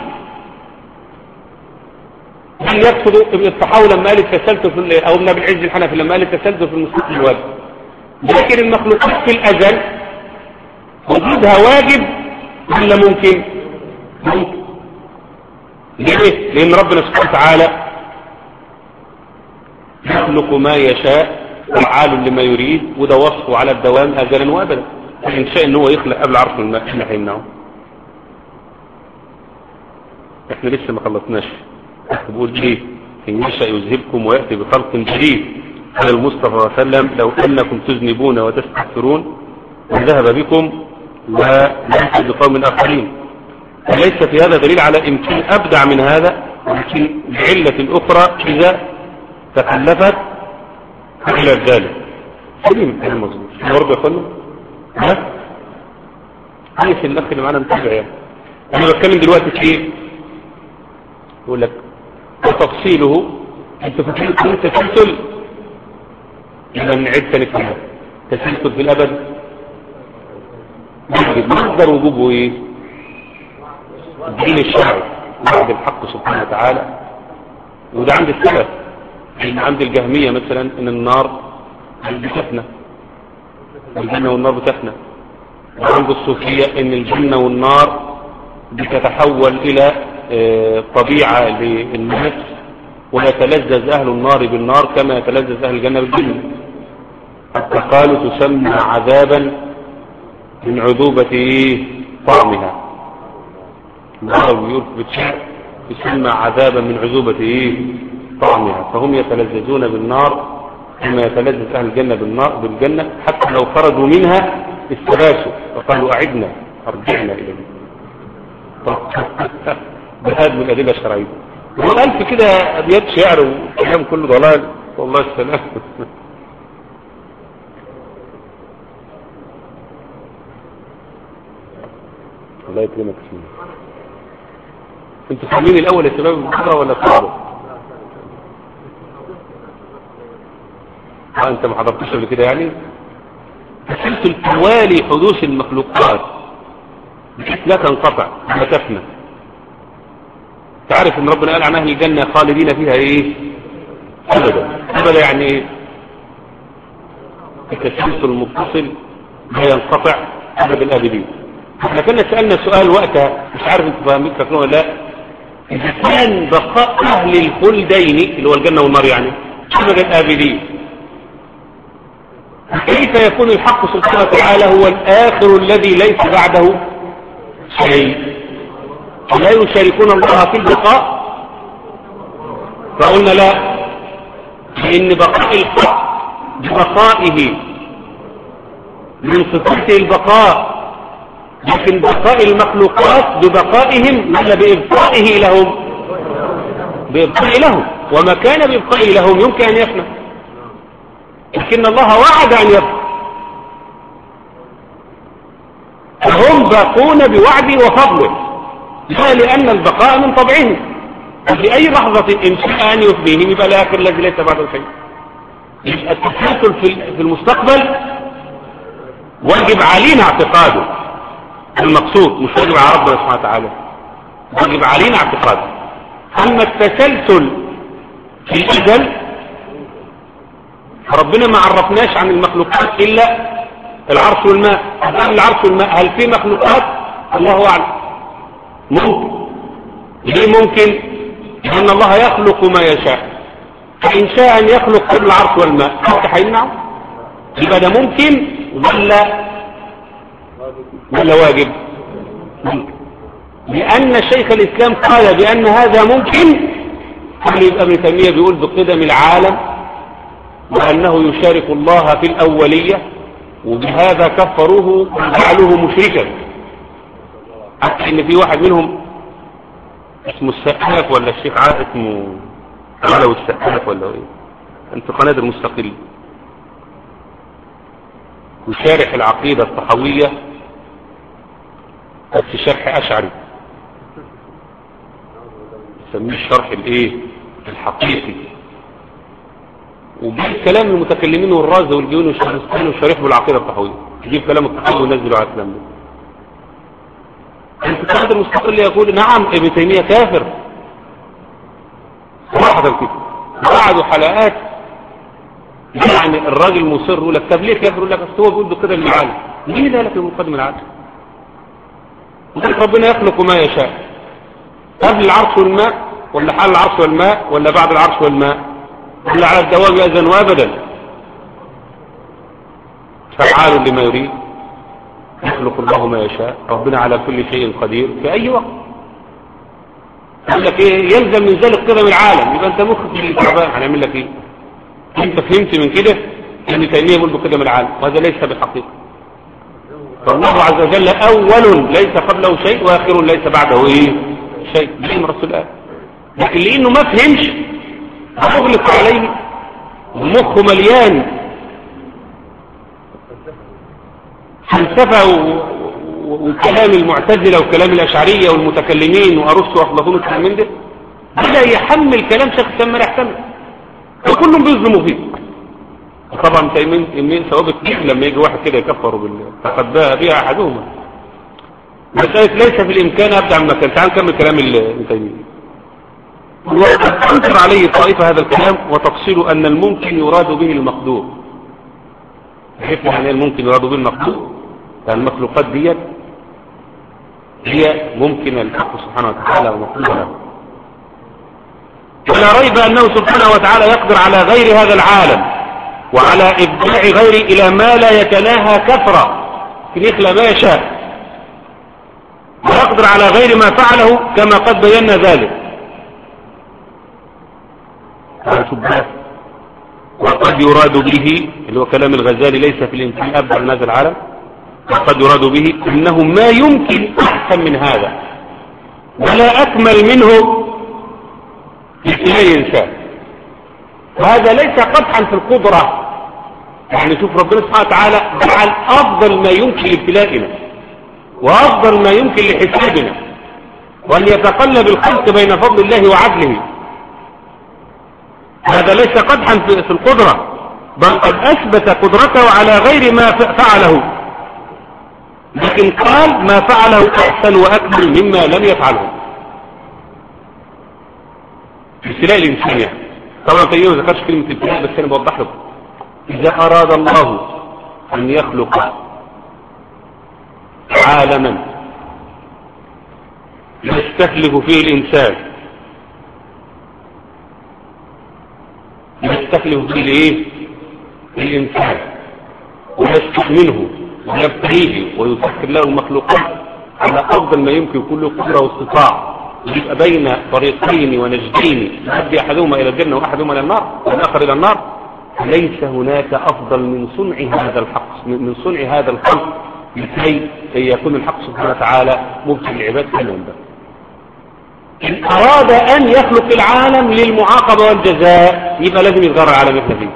هل يقصد ابن الصحاوي لما قال التسلسل في، أو ابن أبي العز الحنفي لما قال التسلسل في المستقبل واجب، لكن المخلوقات في الأزل وجودها واجب ولا ممكن؟ ممكن. ليه؟ لأن ربنا سبحانه وتعالى يخلق ما يشاء فعال لما يريد، وده وصفه على الدوام أزلا وأبدا. إن شاء إن هو يخلق قبل عرش الماء احنا هيمنعه. احنا لسه ما خلصناش. بقول ايه؟ إن يشاء يذهبكم ويأتي بخلق جديد. قال المصطفى صلى الله عليه وسلم لو أنكم تذنبون وتستغفرون وذهب بكم وليس بقوم آخرين. وليس في هذا دليل على إمكان أبدع من هذا، لكن بعلة أخرى إذا تخلفت إلى ذلك. سليم المظبوط. نرد يا فندم. كويس الاخ اللي معانا متابع يعني. انا بتكلم دلوقتي في ايه؟ يقول لك وتفصيله انت فاكرين كل تسلسل يبقى نعيد تاني كلمه تسلسل في الابد مصدر وجوبه ايه؟ الدين الشرعي بعد الحق سبحانه وتعالى. وده عند السلف، عند الجهمية مثلا ان النار بتفنى الجنة والنار بتفنى، وعند الصوفية ان الجنة والنار بتتحول الى طبيعة للناس ويتلذذ اهل النار بالنار كما يتلذذ اهل الجنة بالجنة، حتى قالوا تسمى عذابا من عذوبة طعمها. العرب يقول بتشعر تسمى عذابا من عذوبة طعمها، فهم يتلذذون بالنار كما يتلذذ أهل الجنة بالنار بالجنة، حتى لو خرجوا منها استغاثوا وقالوا أعدنا أرجعنا إلى بهذا من الأدلة الشرعية. وقال في كده أبيات شعر وكلام كله ضلال والله السلام. الله يكرمك فيه. انتوا فاهمين الاول يا شباب المحاضره ولا صعبه؟ ها انت ما حضرتش قبل كده يعني؟ تسلسل توالي حدوث المخلوقات بحيث لا تنقطع لا تفنى. تعرف ان ربنا قال عن اهل الجنه خالدين فيها ايه؟ ابدا. ابدا يعني ايه؟ التسلسل المتصل لا ينقطع ابد الابدين. احنا كنا سالنا سؤال وقتها مش عارف انتوا فاهمين فاكرين ولا لا، اذا كان بقاء اهل الخلدين اللي هو الجنه والنار يعني ابد الابدين، كيف يكون الحق سبحانه وتعالى هو الاخر الذي ليس بعده شيء؟ لا يشاركون الله في البقاء. فقلنا لا، لان بقاء الحق ببقائه من صفته البقاء، لكن بقاء المخلوقات ببقائهم ولا بإبقائه لهم؟ بإبقائه لهم، وما كان بإبقائه لهم يمكن أن يفنى، لكن الله وعد أن يبقى، فهم باقون بوعده وفضله، لا لأن البقاء من طبعهم، في أي لحظة إن شاء أن يفنيهم يبقى الآخر الذي ليس بعده شيء. التسلسل في المستقبل واجب علينا اعتقاده المقصود، مش واجب على ربنا سبحانه وتعالى، واجب علينا اعتقاده. أما التسلسل في الأزل ربنا ما عرفناش عن المخلوقات إلا العرش والماء. هل العرش والماء هل في مخلوقات؟ الله أعلم. ممكن. ليه ممكن؟ لأن الله يخلق ما يشاء، فإن شاء أن يخلق كل العرش والماء حتى هيمنعه، يبقى ده ممكن ولا ولا واجب؟ ممكن. لأن شيخ الإسلام قال بأن هذا ممكن، قبل يبقى ابن تيمية بيقول بقدم العالم وأنه يشارك الله في الأولية، وبهذا كفروه وجعلوه مشركا، حتى إن في واحد منهم اسمه السقاف ولا الشيخ عاد اسمه علو السقاف ولا ايه، انت قنادر مستقل، وشارح العقيدة الطحوية في شرح أشعري يسميه الشرح الايه الحقيقي، وجيب كلام المتكلمين والرازي والجيون والشرحين وشارح بالعقيدة الطحوية، يجيب كلام الطحوي وينزله على الكلام ده. انت قنادر مستقل يقول نعم ابن تيمية كافر صراحة كده، بعد حلقات يعني الراجل مصر يقول لك طب ليه كافر؟ يقول لك اصل هو بيقول بكده المعالم. مين ده لك المقدم العالم؟ ربنا يخلق ما يشاء، قبل العرش والماء ولا حال العرش والماء ولا بعد العرش والماء ولا على الدوام يأذن وابدا، فعال لما يريد، يخلق الله ما يشاء، ربنا على كل شيء قدير في اي وقت. يقول لك ايه يلزم من ذلك قدم العالم، يبقى انت مخك في التعبان هنعمل لك ايه؟ انت فهمت من كده ان تيمية يقول بقدم العالم، وهذا ليس بالحقيقة. فالله عز وجل اول ليس قبله شيء واخر ليس بعده ايه شيء، زي ما الرسول قال. لكن لانه ما فهمش مغلق عليه ومخه مليان فلسفه وكلام المعتزلة وكلام الأشعرية والمتكلمين وأرسطو وأفلاطون والكلام من ده، بدأ يحمل كلام شيخ الإسلام ما يحتمل، وكلهم بيظلموا فيه. طبعا تيمين ثوابت كتير لما يجي واحد كده يكفر بالله فقد باء بها أحدهما. مسألة ليس في الإمكان أبدع من مكان. تعال نكمل كلام ابن تيمية. وقد أنكر عليه طائفة هذا الكلام وتفصيل أن الممكن يراد به المقدور. كيف يعني الممكن يراد به المقدور؟ يعني المخلوقات ديت هي ممكن الحق سبحانه وتعالى ومقدور له. ولا ريب أنه سبحانه وتعالى يقدر على غير هذا العالم وعلى إبداع غيره إلى ما لا يتناهى كثرة في يخلق ما يشاء، ويقدر على غير ما فعله كما قد بينا ذلك. وقد يراد به اللي هو كلام الغزالي ليس في الإمكان أبدع من هذا العالم، وقد يراد به إنه ما يمكن أحسن من هذا ولا أكمل منه في أي إنسان. وهذا ليس قدحا في القدرة، يعني شوف ربنا سبحانه وتعالى جعل أفضل ما يمكن لابتلائنا وأفضل ما يمكن لحسابنا، وأن يتقلب الخلق بين فضل الله وعدله. هذا ليس قدحا في القدرة، بل قد أثبت قدرته على غير ما فعله، لكن قال ما فعله أحسن وأكمل مما لم يفعله في ابتلاء الإنسان. يعني طبعا تقريبا ما ذكرش كلمة ابتلاء، بس أنا بوضح لكم. إذا أراد الله أن يخلق عالما يستخلف فيه الإنسان، يستخلف فيه الايه الإنسان ويستأمنه ويبتليه ويسخر له المخلوقات على أفضل ما يمكن كل قدرة واستطاع، يبقى بين طريقين ونجدين يؤدي أحدهما إلى الجنة وأحدهما إلى النار والآخر إلى النار. ليس هناك أفضل من صنع هذا الحق من صنع هذا الخلق لكي يكون الحق سبحانه وتعالى مبتلي العباد كلهم. إن أراد أن يخلق العالم للمعاقبة والجزاء يبقى لازم يتغير على مثل فيه.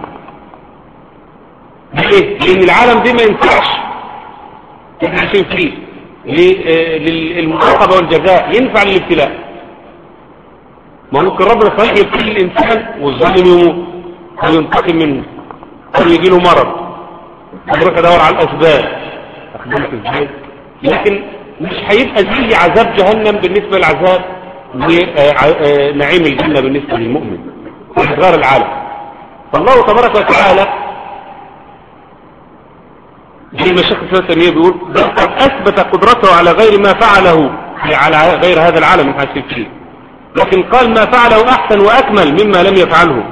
ليه؟ لأن العالم دي ما ينفعش يتعشين فيه للمعاقبة والجزاء، ينفع للابتلاء. ما ممكن ربنا صحيح يبتلي الإنسان والظالم يموت أو ينتقم منه أو يجي له مرض يروح يدور على الأسباب، أخبرك إزاي؟ لكن مش هيبقى زي عذاب جهنم بالنسبة للعذاب ونعيم الجنة بالنسبة للمؤمن، وإصغار العالم. فالله تبارك وتعالى زي ما الشيخ الإسلام تيمية بيقول قد أثبت قدرته على غير ما فعله على غير هذا العالم من حاسب فيه، لكن قال ما فعله أحسن وأكمل مما لم يفعله.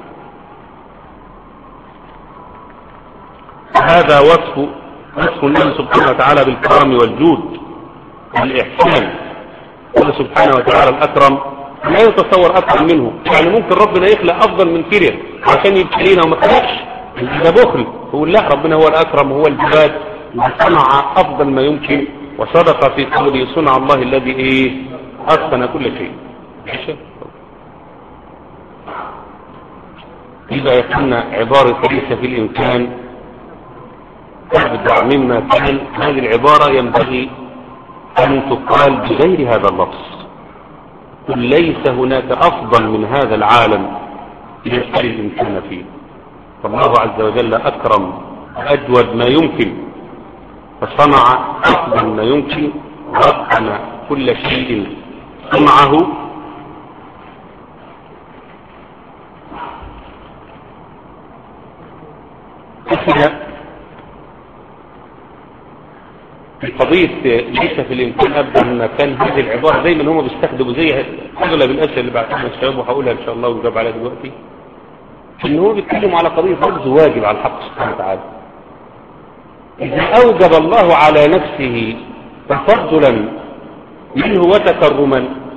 هذا وصف وصف الله سبحانه وتعالى بالكرم والجود والإحسان. الله سبحانه وتعالى الأكرم لا يتصور أكرم منه، يعني ممكن ربنا يخلق أفضل من كده عشان يبتلينا وما خلقش، ده بخل. يقول لا، ربنا هو الأكرم وهو الجواد وصنع أفضل ما يمكن، وصدق في قوله صنع الله الذي إيه أتقن كل شيء. إذا يكون عبارة ليس في الإمكان أبدع مما كان، هذه العبارة ينبغي أن تقال بغير هذا اللفظ. قل ليس هناك أفضل من هذا العالم يسأل الإنسان فيه، فالله عز وجل أكرم وأجود ما يمكن، فصنع أفضل ما يمكن وأتقن كل شيء صنعه. في قضية ليس في الإمكان أبدا ما كان هذه العبارة زي ما هم بيستخدموا زي أغلب الأسئلة اللي بعتها الشباب وهقولها إن شاء الله ونجاوب عليها دلوقتي، إن هو بيتكلموا على قضية فرض واجب على الحق سبحانه وتعالى. إذا أوجب الله على نفسه تفضلا منه وتكرما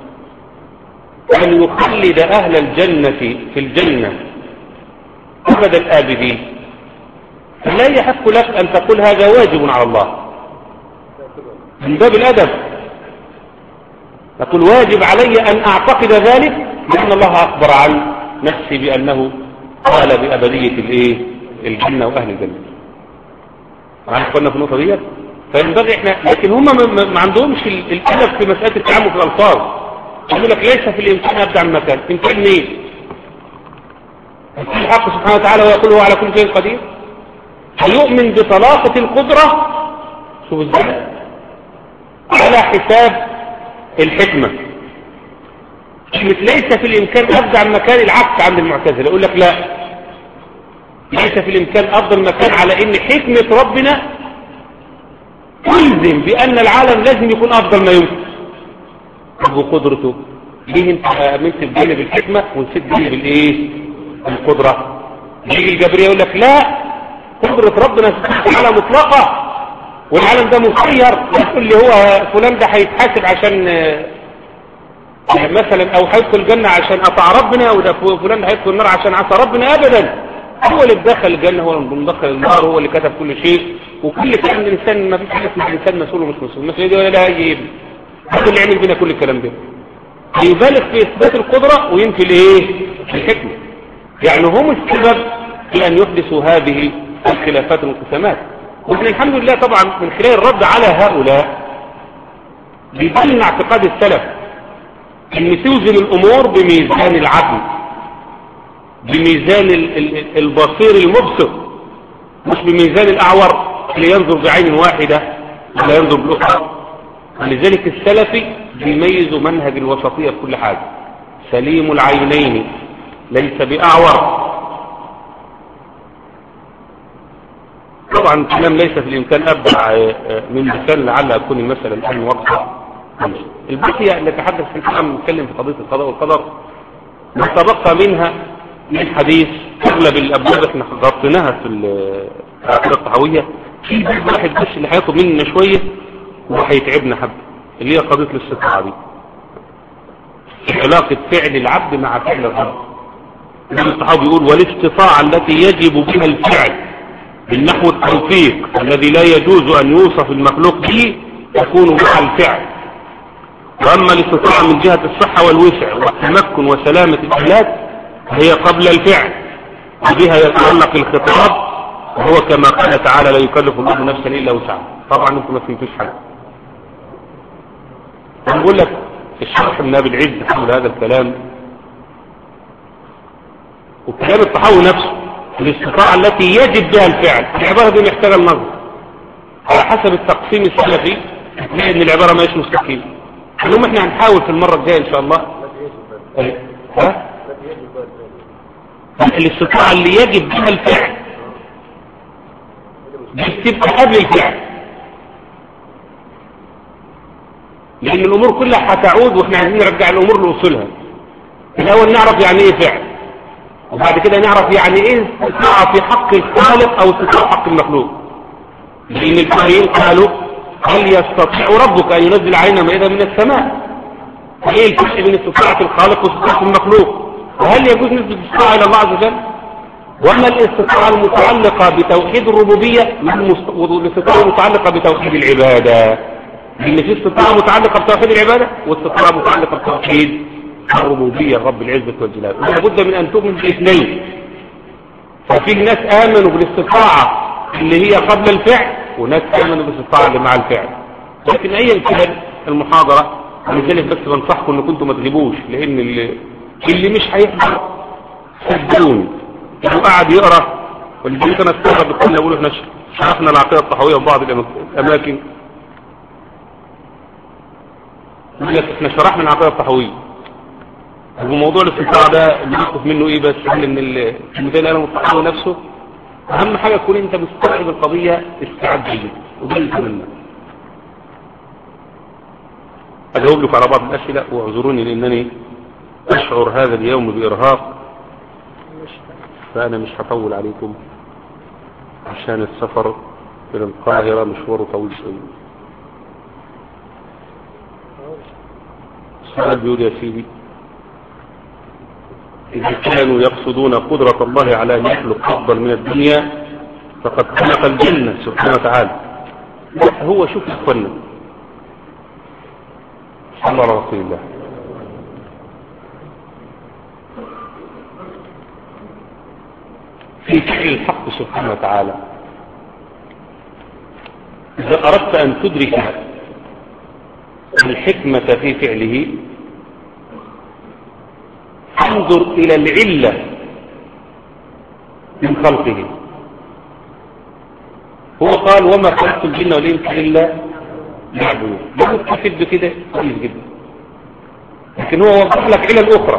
أن يخلد أهل الجنة في الجنة أبد الآبدين، فلا يحق لك أن تقول هذا واجب على الله من باب الأدب. تقول واجب علي أن أعتقد ذلك لأن الله أخبر عن نفسي بأنه قال بأبدية الإيه الجنة وأهل الجنة. معنا قلنا في النقطة دي فينبغي احنا، لكن هم ما عندهمش الادب في مساله التعامل في الالفاظ. يقول لك ليس في الامكان ابدع من مكان. امكان مين؟ الحق سبحانه وتعالى ويقول هو على كل شيء قدير. هيؤمن بطلاقه القدره، شوف ازاي، على حساب الحكمه. كلمه ليس في الامكان ابدع من مكان العكس عند المعتزله، يقول لك لا، ليس في الامكان افضل مكان، على ان حكمه ربنا تلزم بان العالم لازم يكون افضل ما يمكن بقدرته. ليه انت امنت بجانب الحكمه ونسيت جانب الايه؟ القدره. يجي الجبريه يقول لك لا، قدره ربنا سبحانه وتعالى مطلقه، والعالم ده مسير. تقول لي هو فلان ده هيتحاسب عشان مثلا، او هيدخل الجنه عشان اطاع ربنا، وده فلان ده هيدخل النار عشان عصى ربنا؟ ابدا. هو اللي دخل الجنه، هو اللي دخل النار، هو اللي كتب كل شيء، وكل كلام الانسان ما فيش حاجه اسمها الانسان مسؤول ومش مسؤول. المسؤوليه دي ولا لا يجيب. هذا اللي عمل بينا كل الكلام ده، يبالغ في اثبات القدره وينفي الايه؟ الحكمه. يعني هم السبب في ان يحدثوا هذه الخلافات والانقسامات. واحنا الحمد لله طبعا من خلال الرد على هؤلاء بيبين اعتقاد السلف ان توزن الامور بميزان العدل، بميزان البصير المبصر، مش بميزان الاعور اللي ينظر بعين واحده ولا ينظر بالاخرى. لذلك السلفي بيميز منهج الوسطيه في كل حاجه. سليم العينين ليس باعور. طبعا الكلام ليس في الامكان ابدع من مثال، لعل اكون المساله الان واضحه. البقيه نتحدث في الكلام، نتكلم في قضيه القضاء والقدر، ما تبقى منها من حديث اغلب الابواب احنا غطيناها في العقيده الطحاويه. في باب واحد بس اللي هياخد مننا شويه وهيتعبنا حبه، اللي هي قضيه الاستطاعه دي، علاقه فعل العبد مع فعل الرب. ابن الطحاوي بيقول والاستطاعه التي يجب بها الفعل بالنحو التوفيق الذي لا يجوز ان يوصف المخلوق به تكون مع الفعل. واما الاستطاعه من جهه الصحه والوسع والتمكن وسلامه الالات هي قبل الفعل، وبها يتعلق الخطاب، وهو كما قال تعالى لا يكلف الله نفسا الا وسعها. طبعا انتم ما فهمتوش حاجه. بقول لك الشرح من ابي العز حول هذا الكلام وكلام الطحاوي نفسه، الاستطاعه التي يجب بها الفعل. العباره دي محتاجه النظر على حسب التقسيم السلفي، لان العباره ما هيش مستقيمه. اليوم احنا هنحاول في المره الجايه ان شاء الله. ها الاستطاعه اللي يجب بها الفعل بتبقى قبل الفعل، لان الامور كلها هتعود واحنا عايزين نرجع الامور لاصولها. الاول نعرف يعني ايه فعل، وبعد كده نعرف يعني ايه استطاعه في حق الخالق او استطاعه في حق المخلوق. لان الفقهاء قالوا هل يستطيع ربك ان ينزل علينا مائده من السماء؟ ايه الفرق بين استطاعه الخالق واستطاعه المخلوق؟ وهل يجوز نسبه الاستطاعه الى الله عز وجل؟ واما الاستطاعه المتعلقه بتوحيد الربوبيه والاستطاعه المتعلقه بتوحيد العباده، لان في استطاعه متعلقه بتوحيد العباده واستطاعه متعلقه بتوحيد الربوبيه رب العزه والجلال. لابد من ان تؤمن بالاثنين. ففي ناس امنوا بالاستطاعه اللي هي قبل الفعل، وناس امنوا بالاستطاعه اللي مع الفعل. لكن ايا كان المحاضره، لذلك بس بنصحكم ان كنتم ما تغيبوش، لان اللي, اللي مش هيحضر صدقوني لو قاعد يقرا. واللي كان استغرب بكل اقول احنا شرحنا العقيده الطحاويه في بعض الاماكن، يقول لك احنا شرحنا العقيده الطحاويه. وموضوع الاستطاعه ده اللي بيخف منه ايه؟ بس ان المثال انا الطحاوي نفسه اهم حاجه تكون انت مستوعب القضيه استعد جدا وجلت منها. اجاوب لكم على بعض الاسئله واعذروني لانني اشعر هذا اليوم بارهاق، فانا مش هطول عليكم عشان السفر الى القاهره مشواره طويل شويه. السؤال بيقول يا سيدي إذا كانوا يقصدون قدرة الله على أن يخلق أفضل من الدنيا فقد خلق الجنة سبحانه وتعالى. هو شوف أخوانا صلى الله على رسول الله، في فعل الحق سبحانه وتعالى إذا أردت أن تدرك الحكمة في فعله انظر إلى العلة من خلقه. هو قال وما خلقت الجن والإنس إلا ليعبدون، لو تفيد بكده كويس جدا، لكن هو وضح لك علل أخرى.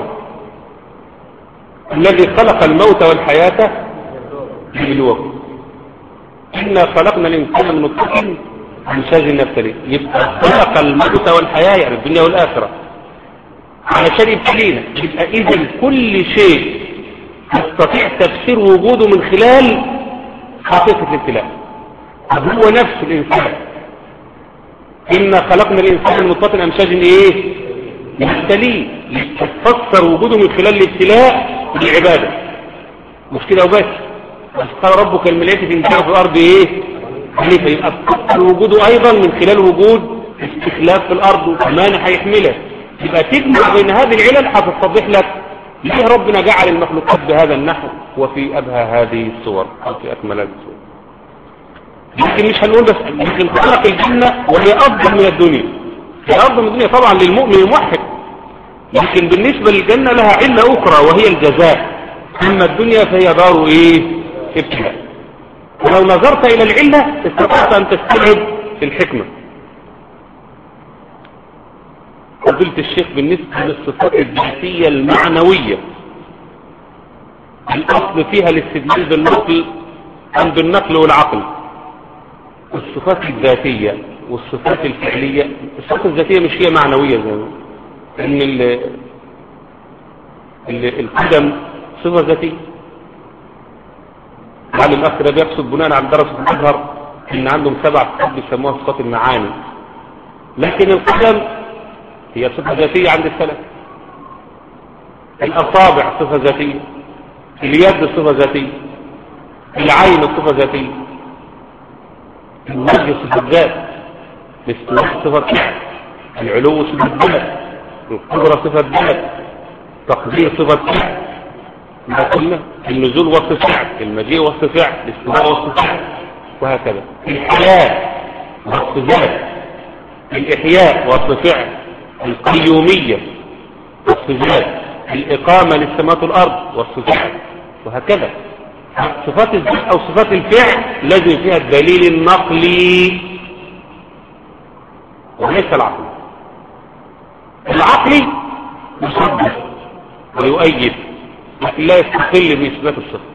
الذي خلق الموت والحياة ليبلوكم إنا خلقنا الإنسان من نطفة أمشاج نبتليه. يبقى خلق الموت والحياة يعني الدنيا والآخرة علشان يبتلينا. يبقى إذن كل شيء يستطيع تفسير وجوده من خلال حقيقة الابتلاء. هو نفس الإنسان إنا خلقنا الإنسان من نطفة أمشاج إيه نبتليه، تفسر وجوده من خلال الابتلاء بالعبادة، مش كده وبس. بس قال ربك الملائكة إن كانوا في الأرض إيه خليفة، يبقى تفسر وجوده أيضا من خلال وجود استخلاف في الأرض وكمان هيحملها. يبقى تجمع بين هذه العلل هتتضح لك ليه ربنا جعل المخلوقات بهذا النحو وفي أبهى هذه الصور أو في أكمل هذه الصور. لكن مش هنقول بس لكن خلق الجنة وهي أفضل من الدنيا، هي أفضل من الدنيا طبعا للمؤمن الموحد، لكن بالنسبة للجنة لها علة أخرى وهي الجزاء. أما الدنيا فهي دار إيه ابتلاء. ولو نظرت إلى العلة استطعت أن تستوعب الحكمة. قلت الشيخ بالنسبة للصفات الذاتية المعنوية الأصل فيها الاستدلال بالنقل أم بالنقل والعقل. الصفات الذاتية والصفات الفعلية، الصفات الذاتية مش هي معنوية زي ما إن ال القدم صفة ذاتية. العالم الأخ ده بيقصد بناء على دراسة الأزهر إن عندهم سبع صفات بيسموها صفات المعاني، لكن القدم هي صفة ذاتية عند السلف. الأصابع صفة ذاتية، اليد صفة ذاتية، العين صفة ذاتية، الوجه صفة ذات، الاستواء صفة ذات، العلو صفة ذات، القدرة صفة ذات، تقدير صفة ذات، ما قلنا النزول وصف فعل، المجيء وصف فعل، الاستواء وصف فعل، وهكذا. الحياة وصف ذات، الإحياء وصف فعل، القيومية وصف ذات، الإقامة للسماوات والأرض وصف فعل، وهكذا. صفات الذات أو صفات الفعل لازم فيها الدليل النقلي وليس العقلي. العقلي يصدق ويؤيد لكن لا يستقل بإثبات الصفة.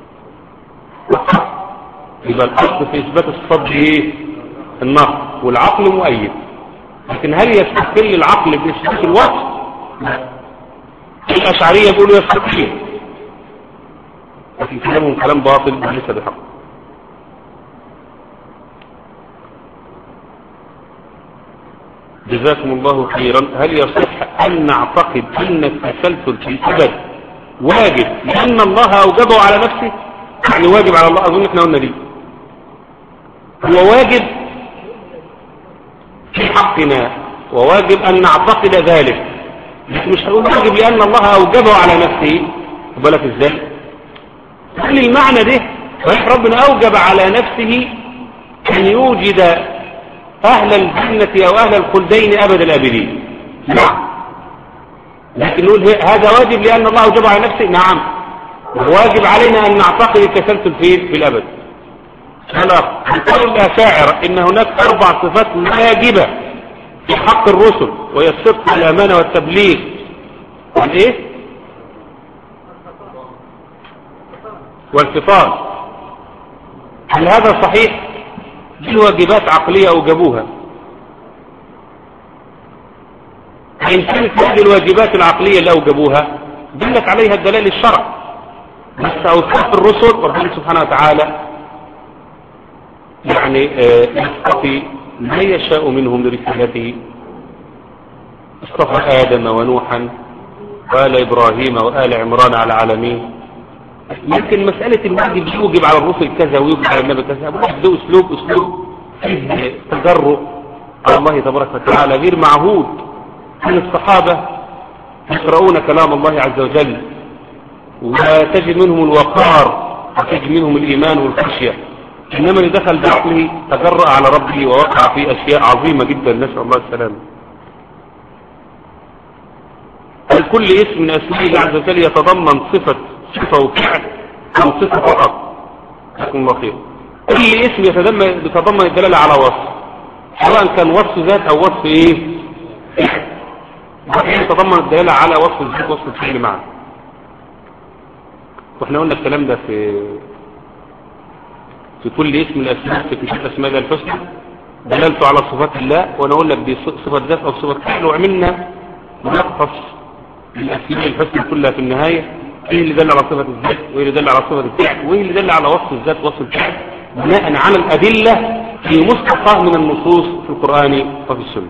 يبقى الأصل في إثبات الصفات ايه؟ النقل، والعقل مؤيد. لكن هل يستقل العقل بإثبات الوصف؟ الأشعرية يقولوا يستقل، لكن كلامهم كلام باطل وليس بحق. جزاكم الله خيرا. هل يصح أن نعتقد أن التسلسل في الأبد واجب لأن الله أوجبه على نفسه؟ يعني واجب على الله، أظن احنا قلنا دي هو واجب في حقنا وواجب أن نعتقد ذلك، لكن مش هنقول واجب لأن الله أوجبه على نفسه. بالك ازاي؟ كل المعنى ده صحيح ربنا أوجب على نفسه أن يوجد أهل الجنة أو أهل الخلدين أبد الآبدين، نعم، لكن نقول هذا واجب لأن الله أوجب على نفسه، نعم، واجب علينا أن نعتقد التسلسل فيه في الأبد. قال الأشاعرة إن هناك أربع صفات واجبة في حق الرسل، وهي الصدق والأمانة والتبليغ والإيه؟ والفطان. هل هذا صحيح؟ دي واجبات عقلية أوجبوها. إن كانت هذه الواجبات العقلية اللي أوجبوها دلت عليها الدلائل الشرع، بس أوصاف الرسل ربنا سبحانه وتعالى يعني يصطفي ما يشاء منهم لرسالته. اصطفى آدم ونوحا وآل إبراهيم وآل عمران على العالمين. لكن مسألة الواجب يوجب على الرسل كذا ويوجب على النبي كذا، ده أسلوب أسلوب فيه تجرؤ على الله تبارك وتعالى غير معهود. كان الصحابة يقرؤون كلام الله عز وجل وتجد منهم الوقار وتجد منهم الإيمان والخشية، إنما اللي دخل بعقله تجرأ على ربه ووقع في أشياء عظيمة جدا، نسأل الله السلامة. هل كل اسم من أسماء الله عز وجل يتضمن صفة صفة وفعل أو صفة فقط؟ جزاكم الله خير. كل اسم يتضمن يتضمن الدلالة على وصف، سواء كان وصف ذات أو وصف إيه؟ يتضمن الدلالة على وصف الذات ووصف الفعل معا. واحنا قلنا الكلام ده في في كل اسم من الأسماء في كتاب أسماء الله الحسنى دلالته على صفات الله، وانا اقول لك دي صفة ذات او صفة فعل، وعملنا ملخص الأسماء الحسنى كلها في النهاية، ايه اللي دل على صفة الذات وايه اللي دل على صفة الفعل وايه اللي دل على وصف الذات ووصف الفعل، بناء على الأدلة في مستقى من النصوص في القرآن وفي السنة.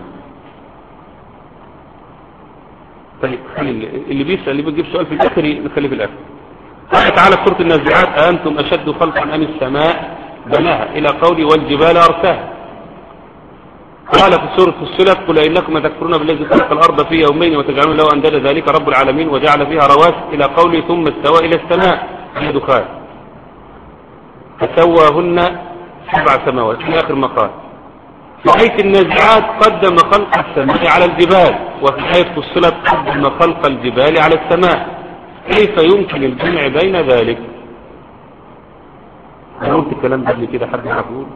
طيب اللي بيسأل اللي بيجيب سؤال في الآخر نخليه في الآخر. قال تعالى في سورة النازعات: أأنتم أشد خلقا أم السماء بناها، إلى قولي والجبال أرساها. قال في سورة الصلة: قل إنكم تكفرون بالذي خلق الأرض في يومين وتجعلون له أندادا ذلك رب العالمين وجعل فيها رواسي، إلى قولي ثم استوى إلى السماء هي دخان فسواهن سبع سماوات إلى آخر ما قال. في آية النازعات قدم خلق السماء على الجبال، وفي آية الصلة قدم خلق الجبال على السماء. كيف يمكن الجمع بين ذلك؟ أنا قلت الكلام ده قبل كده، حد يقول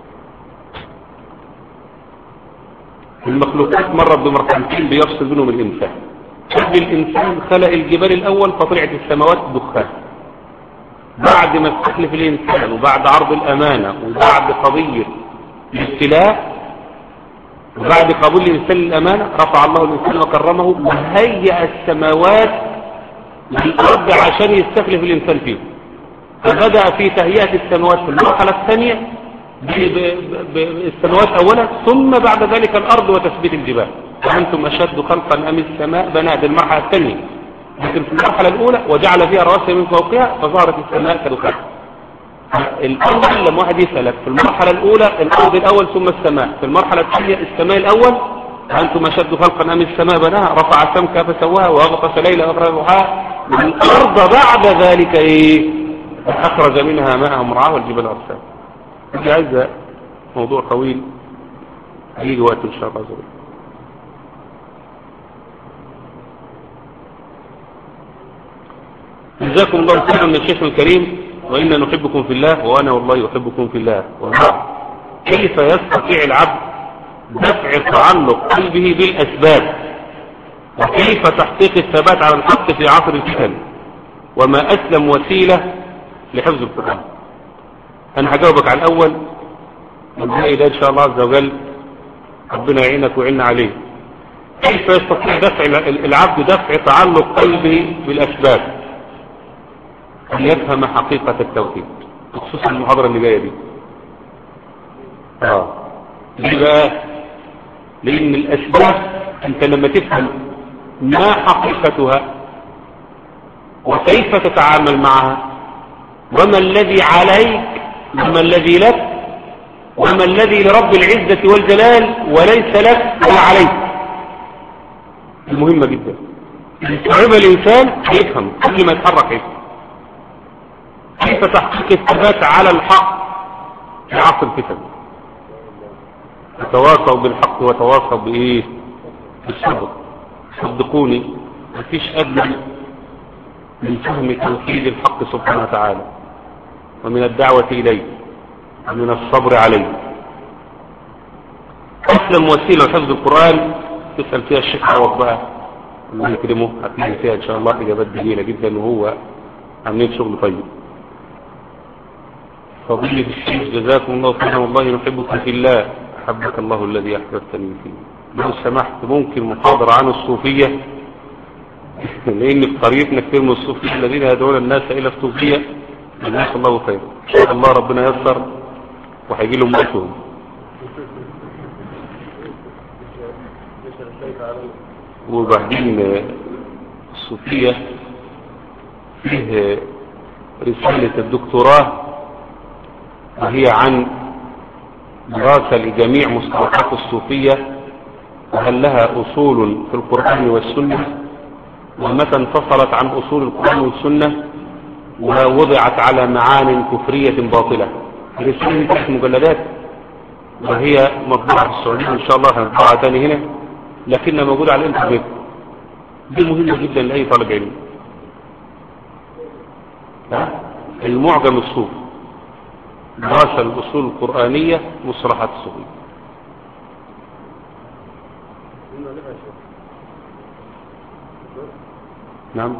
المخلوقات مرت بمرحلتين بيفصل بينهم الإنسان. قبل الإنسان خلق الجبال الأول فطلعت السماوات دخان، بعد ما استخلف الإنسان وبعد عرض الأمانة وبعد قضية الابتلاء وبعد قبول الإنسان للأمانة رفع الله الإنسان وكرمه وهيأ السماوات للأرض عشان يستخلف الإنسان فيه. فبدأ في تهيئة السماوات في المرحلة الثانية بالسماوات أولا، ثم بعد ذلك الأرض وتثبيت الجبال. وأنتم أشد خلقا أم السماء بناها، المرحلة الثانية. لكن في المرحلة الأولى وجعل فيها رواسي من فوقها فظهرت السماء كدخان. الأول لما واحد يسألك في المرحلة الأولى الأرض الأول ثم السماء، في المرحلة الثانية السماء الأول. أنتم أشد خلقا أم السماء بناها رفع سمكها فسواها وأغطش ليلة وأخرج ضحاها. الأرض بعد ذلك إيه؟ أخرج منها ماءها مرعاها والجبال أرساها. دي عايزة موضوع طويل هيجي وقت إن شاء الله عز وجل. جزاكم الله خيرا من الشيخ الكريم، وإنا نحبكم في الله وأنا والله أحبكم في الله. وبعد، كيف يستطيع العبد دفع تعلق قلبه بالأسباب، وكيف تحقيق الثبات على الحق في عصر الفتن، وما أسلم وسيلة لحفظ القرآن؟ أنا هجاوبك على الأول والباقي ده إن شاء الله عز وجل ربنا يعينك ويعيننا عليه. كيف يستطيع دفع العبد دفع تعلق قلبه بالأسباب؟ أن يفهم حقيقة التوحيد، بخصوص المحاضرة اللي جاية دي. آه ليه بقى؟ لأن الأسباب أنت لما تفهم ما حقيقتها وكيف تتعامل معها وما الذي عليك وما الذي لك وما الذي لرب العزة والجلال وليس لك ولا عليك، المهمة جدا. يستوعبها الإنسان يفهم قبل ما يتحرك يفهم كيف تحقيق الثبات على الحق في عصر الفتن. تواصوا بالحق وتواصوا بإيه؟ بالصبر. صدقوني مفيش أدنى من فهم توحيد الحق سبحانه وتعالى ومن الدعوة إليه ومن الصبر عليه. أسلم وسيلة حفظ القرآن تسأل فيها الشيخ عوض بقى الله يكرمه، هتلاقي فيها إن شاء الله إجابات جميلة جدا، وهو عاملين شغل طيب. فضيلة الشيخ جزاكم الله خيرا والله نحبكم في الله، أحبك الله الذي أحببتني فيه. لو سمحت ممكن محاضرة عن الصوفية، لأن في قريتنا كثير من الصوفية الذين يدعون الناس إلى الصوفية. جزاك الله خيرا، إن شاء الله ربنا ييسر وهيجي لهم وقتهم. وبعدين الصوفية فيه رسالة الدكتوراه وهي عن دراسة لجميع مصطلحات الصوفية وهل لها أصول في القرآن والسنة، ومتى انفصلت عن أصول القرآن والسنة ووضعت على معان كفرية باطلة. الرسالة دي تحت مجلدات، وهي مطبوعة في السعودية إن شاء الله هنطبعها تاني هنا، لكنها موجودة على الإنترنت. دي مهمة جدا لأي طالب علم. المعجم الصوفي، دراسة الأصول القرآنية، مصطلحات الصوفية. نعم،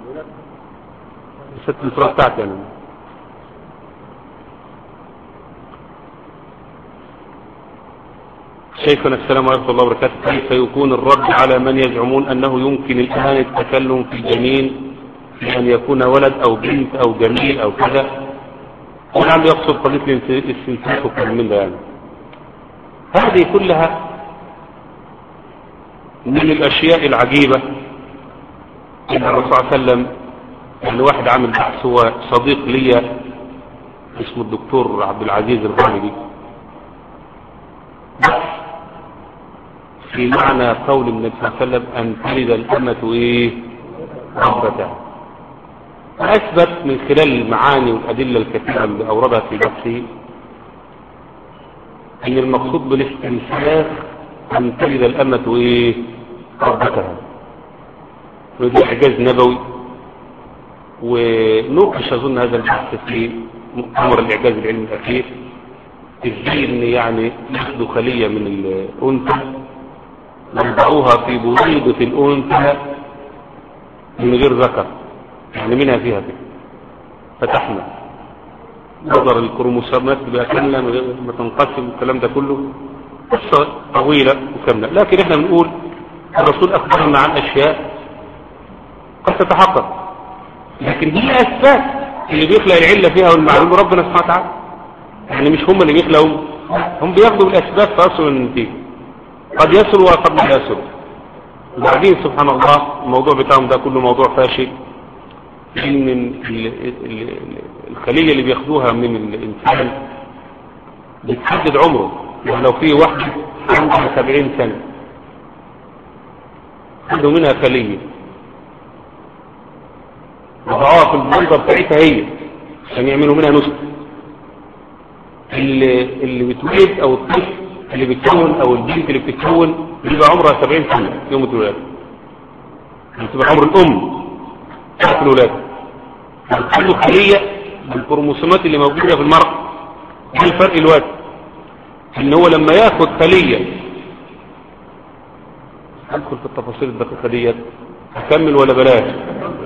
ست الفرق بتاعتي أنا. شيخنا السلام عليكم الله وبركاته، كيف يكون الرد على من يزعمون أنه يمكن الآن التكلم في الجنين بأن يكون ولد أو بنت أو جميل أو كذا؟ ونعم يقصد قضية الاستنساخ وكل من ده يعني. هذه كلها من الأشياء العجيبة إن الرسول صلى الله عليه وسلم، يعني واحد عامل بحث، هو صديق لي اسمه الدكتور عبد العزيز الغامدي، في معنى قول النبي صلى الله عليه وسلم أن تلد الأمة إيه ربتها، أثبت من خلال المعاني والأدلة الكثيرة اللي أوردها في بحثه أن المقصود بالاستنساخ أن تلد الأمة إيه ربتها. وده إعجاز نبوي، ونوقش أظن هذا البحث في مؤتمر الإعجاز العلمي الأخير، إزاي إن يعني يأخذوا خلية من الأنثى يضعوها في بويضة الأنثى من غير ذكر، يعني منها فيها كده فتحنا نظر الكروموسومات تبقى كاملة ما تنقسم، الكلام ده كله قصة طويلة وكاملة. لكن احنا بنقول الرسول أخبرنا عن أشياء قد تتحقق، لكن دي الأسباب اللي بيخلق العلة فيها والمعلومة ربنا سبحانه وتعالى، يعني مش هم اللي بيخلقوا، هم بياخدوا بالأسباب فأصلوا النتيجة، قد يصلوا وقد لا يصلوا. وبعدين سبحان الله الموضوع بتاعهم ده كله موضوع فاشل، ان الخلية اللي بياخدوها من الإنسان بتحدد عمره. يعني لو في واحد عندها سبعين سنة خدوا منها خلية وضعوها في البلدة بتاعتها هي عشان يعملوا منها نسخة، اللي, اللي بتولد او الطفل اللي بتكون او البنت اللي بتكون بيبقى عمرها سبعين سنة يوم الولادة، بتبقى عمر الام بتاعت الولادة. بتخلوا خلية بالكروموسومات اللي موجودة في المرأة. ايه الفرق الوقت؟ ان هو لما ياخد خلية، هدخل في التفاصيل الدقيقة ديت، هكمل ولا بلاش؟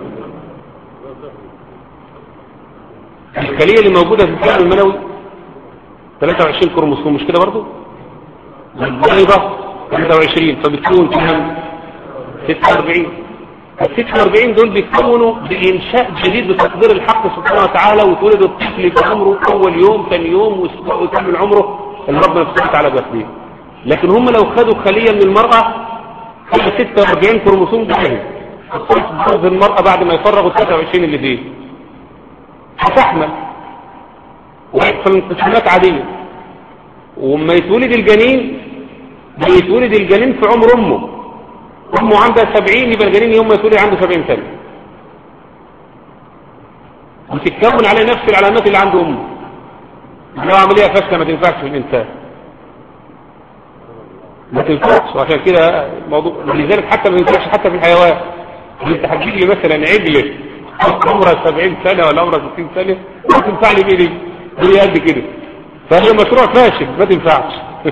الخلية اللي موجودة في الكائن المنوي ثلاثة وعشرين كروموسوم، مش كده برضه؟ البيضة ثلاثة وعشرين، فبتكون كام؟ ستة وأربعين. ال ستة وأربعين دول بيتكونوا بإنشاء جديد بتقدير الحق سبحانه وتعالى، وتولد الطفل في عمره أول يوم ثاني يوم واسبوع ويكمل عمره اللي ربنا سبحانه وتعالى بيخليه. لكن هم لو خدوا خلية من المرأة خدوا ستة وأربعين كروموسوم جاهز، الطفل في المرأة بعد ما يفرغوا ثلاثة وعشرين اللي فيه هتحمل ويحصل انقسامات عادية، وما يتولد الجنين بيتولد الجنين في عمر امه، امه عندها سبعين يبقى الجنين يوم ما يتولد عنده سبعين سنة، بتتكون على نفس العلامات اللي عند امه. لو عملية فاشلة ما تنفعش في الانسان، ما تنفعش. وعشان كده موضوع لذلك حتى ما تنفعش حتى في الحيوان. انت هتجيب لي مثلا عجلة عمرها سبعين سنة ولا عمرها ستين سنة ما تنفع لي بيه دي قد كده، فهي مشروع فاشل ما تنفعش.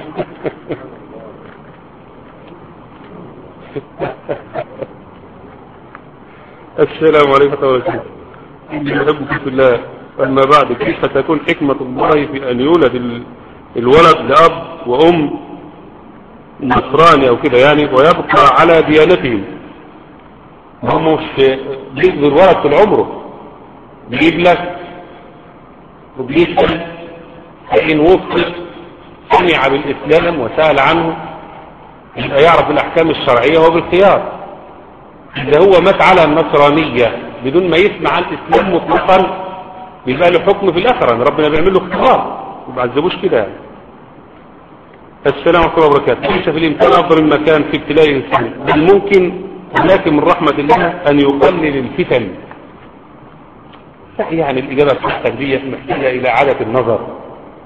السلام عليكم ورحمة الله وبركاته. إني أحبكم في الله. أما بعد، كيف تكون حكمة الله في أن يولد الولد لأب وأم نصراني أو كده يعني ويبقى على ديانتهم؟ هم مش بيجيب الولد طول عمره، بيجيب لك وبيسأل فإن وفق سمع بالإسلام وسأل عنه يبقى يعرف الأحكام الشرعية وبالخيار. إذا هو مات على النصرانية بدون ما يسمع عن الإسلام مطلقا بيبقى له حكم في الآخرة، ربنا بيعمل له اختبار ما بعذبوش كده. السلام عليكم ورحمة الله وبركاته. ليس في الإمكان أفضل المكان في ابتلاء الإنسان، بل ممكن ولكن من رحمة الله أن يقلل الفتن. يعني الإجابة بتاعتك دي محتاجة إلى إعادة النظر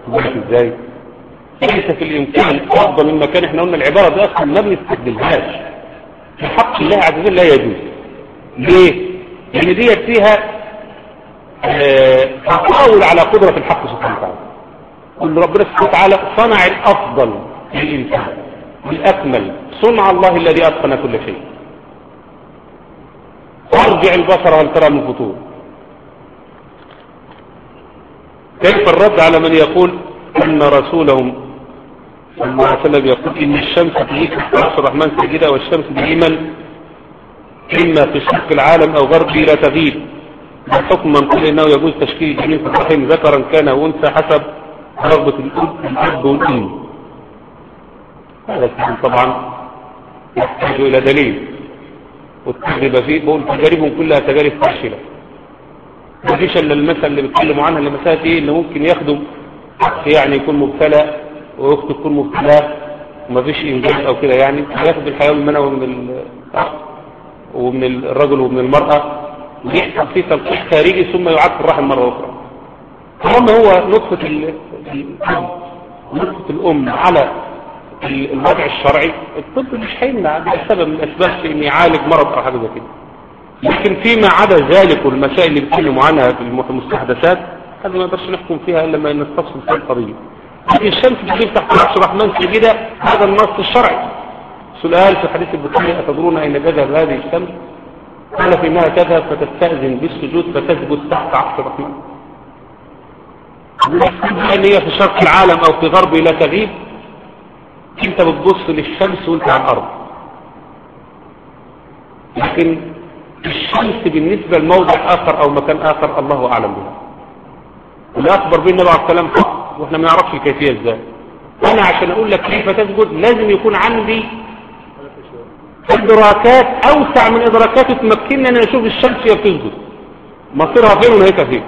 ازاي؟ ليس في الامكان افضل مما كان. احنا قلنا العباره دي اصلا ما بنستخدمهاش في حق الله عز وجل، لا يجوز. ليه؟ لان ديت فيها تطاول على قدره الحق سبحانه وتعالى. قل ربنا سبحانه وتعالى صنع الافضل للانسان بالاكمل، صنع الله الذي اتقن كل شيء. ارجع البصر هل ترى من فطور. كيف الرد على من يقول ان رسولهم صلى الله عليه وسلم يقول ان الشمس تجيك في عرش الرحمن ساجدة والشمس دائما اما في شرق العالم او غربه لا تغيب، بحكم من قال انه يجوز تشكيل الجنين في الرحم ذكرا كان او انثى حسب رغبة الاب والام. هذا طبعا يحتاج الى دليل، والتجربة فيه بقول تجاربهم كلها تجارب فاشلة. ما فيش الا المثل اللي بيتكلموا عنها، اللي مسألة ايه انه ممكن ياخدوا يعني يكون مبتلى واخته تكون مبتلى وما فيش انجاز او كده، يعني ياخد الحيوان المنوي من ومن الرجل ومن المرأة ويحصل فيه تلقيح خارجي ثم يعاد في الرحم مرة اخرى. المهم هو نطفة الام نطفة الام على الوضع الشرعي، الطب مش هيمنع بسبب من الاسباب في ان يعالج مرض او حاجه زي كده. لكن فيما عدا ذلك والمسائل اللي بيتكلموا عنها في المستحدثات هذا ما نقدرش نحكم فيها الا لما نستفصل في القضيه. الشمس بتجيب تحت عرش الرحمن سجدة، هذا النص الشرعي. سؤال في حديث البخاري أتدرون أين تذهب هذه الشمس؟ قال في انها تذهب فتستأذن بالسجود فتثبت تحت عرش الرحمن. ان هي في شرق العالم او في غربه لا تغيب، انت بتبص للشمس وانت على الارض. لكن الشمس بالنسبة لموضع اخر او مكان اخر الله اعلم بها. اللي اخبر به النبي عليه السلام حق واحنا ما نعرفش الكيفية ازاي. انا عشان اقول لك كيف تسجد لازم يكون عندي ادراكات اوسع من ادراكات تمكنني ان اشوف الشمس هي بتسجد مصيرها فين ونهايتها فين.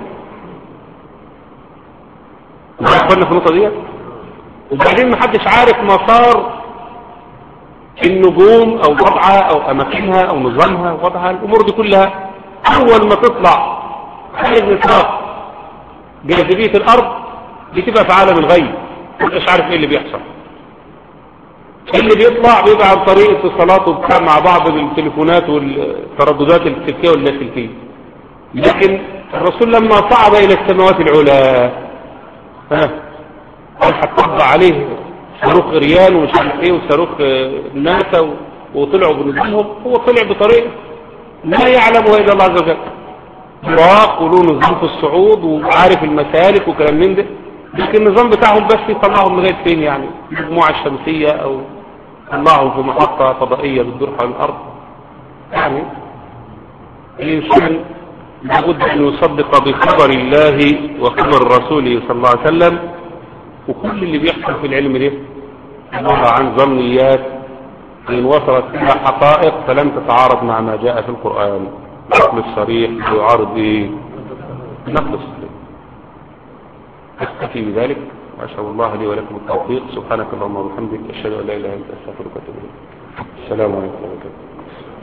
عرفنا في النقطه دي. وبعدين ما حدش عارف مسار النجوم او وضعها او اماكنها او نظامها ووضعها، الامور دي كلها اول ما تطلع خارج نطاق جاذبيه الارض بتبقى في عالم الغيب، مش عارف ايه اللي بيحصل. اللي بيطلع بيبقى عن طريق اتصالات وبتاع مع بعض بالتليفونات والترددات السلكيه واللاسلكيه. لكن الرسول لما صعد الى السماوات العلى ها قال هتطبع عليه صاروخ اريان ومش عارف ايه وصاروخ ناسا وطلعوا بنظامهم، هو طلع بطريقه لا يعلمها الا الله عز وجل. براق وله نظام في الصعود وعارف المسالك وكلام من ده، لكن النظام بتاعهم بس يطلعهم لغايه فين؟ يعني المجموعه الشمسيه او يطلعهم في محطه فضائيه بتدور حول الارض. يعني الانسان لابد ان يصدق بخبر الله وخبر رسوله صلى الله عليه وسلم، وكل اللي بيحصل في العلم ده عباره عن ظنيات ان وصلت الى حقائق فلم تتعارض مع ما جاء في القران. النقل الصريح يعارض ايه؟ النقل الصريح. أستكفي بذلك وأسأل الله لي ولكم التوفيق. سبحانك اللهم وبحمدك أشهد أن لا إله إلا أنت أستغفرك وأتوب إليك. السلام عليكم ورحمة الله وبركاته.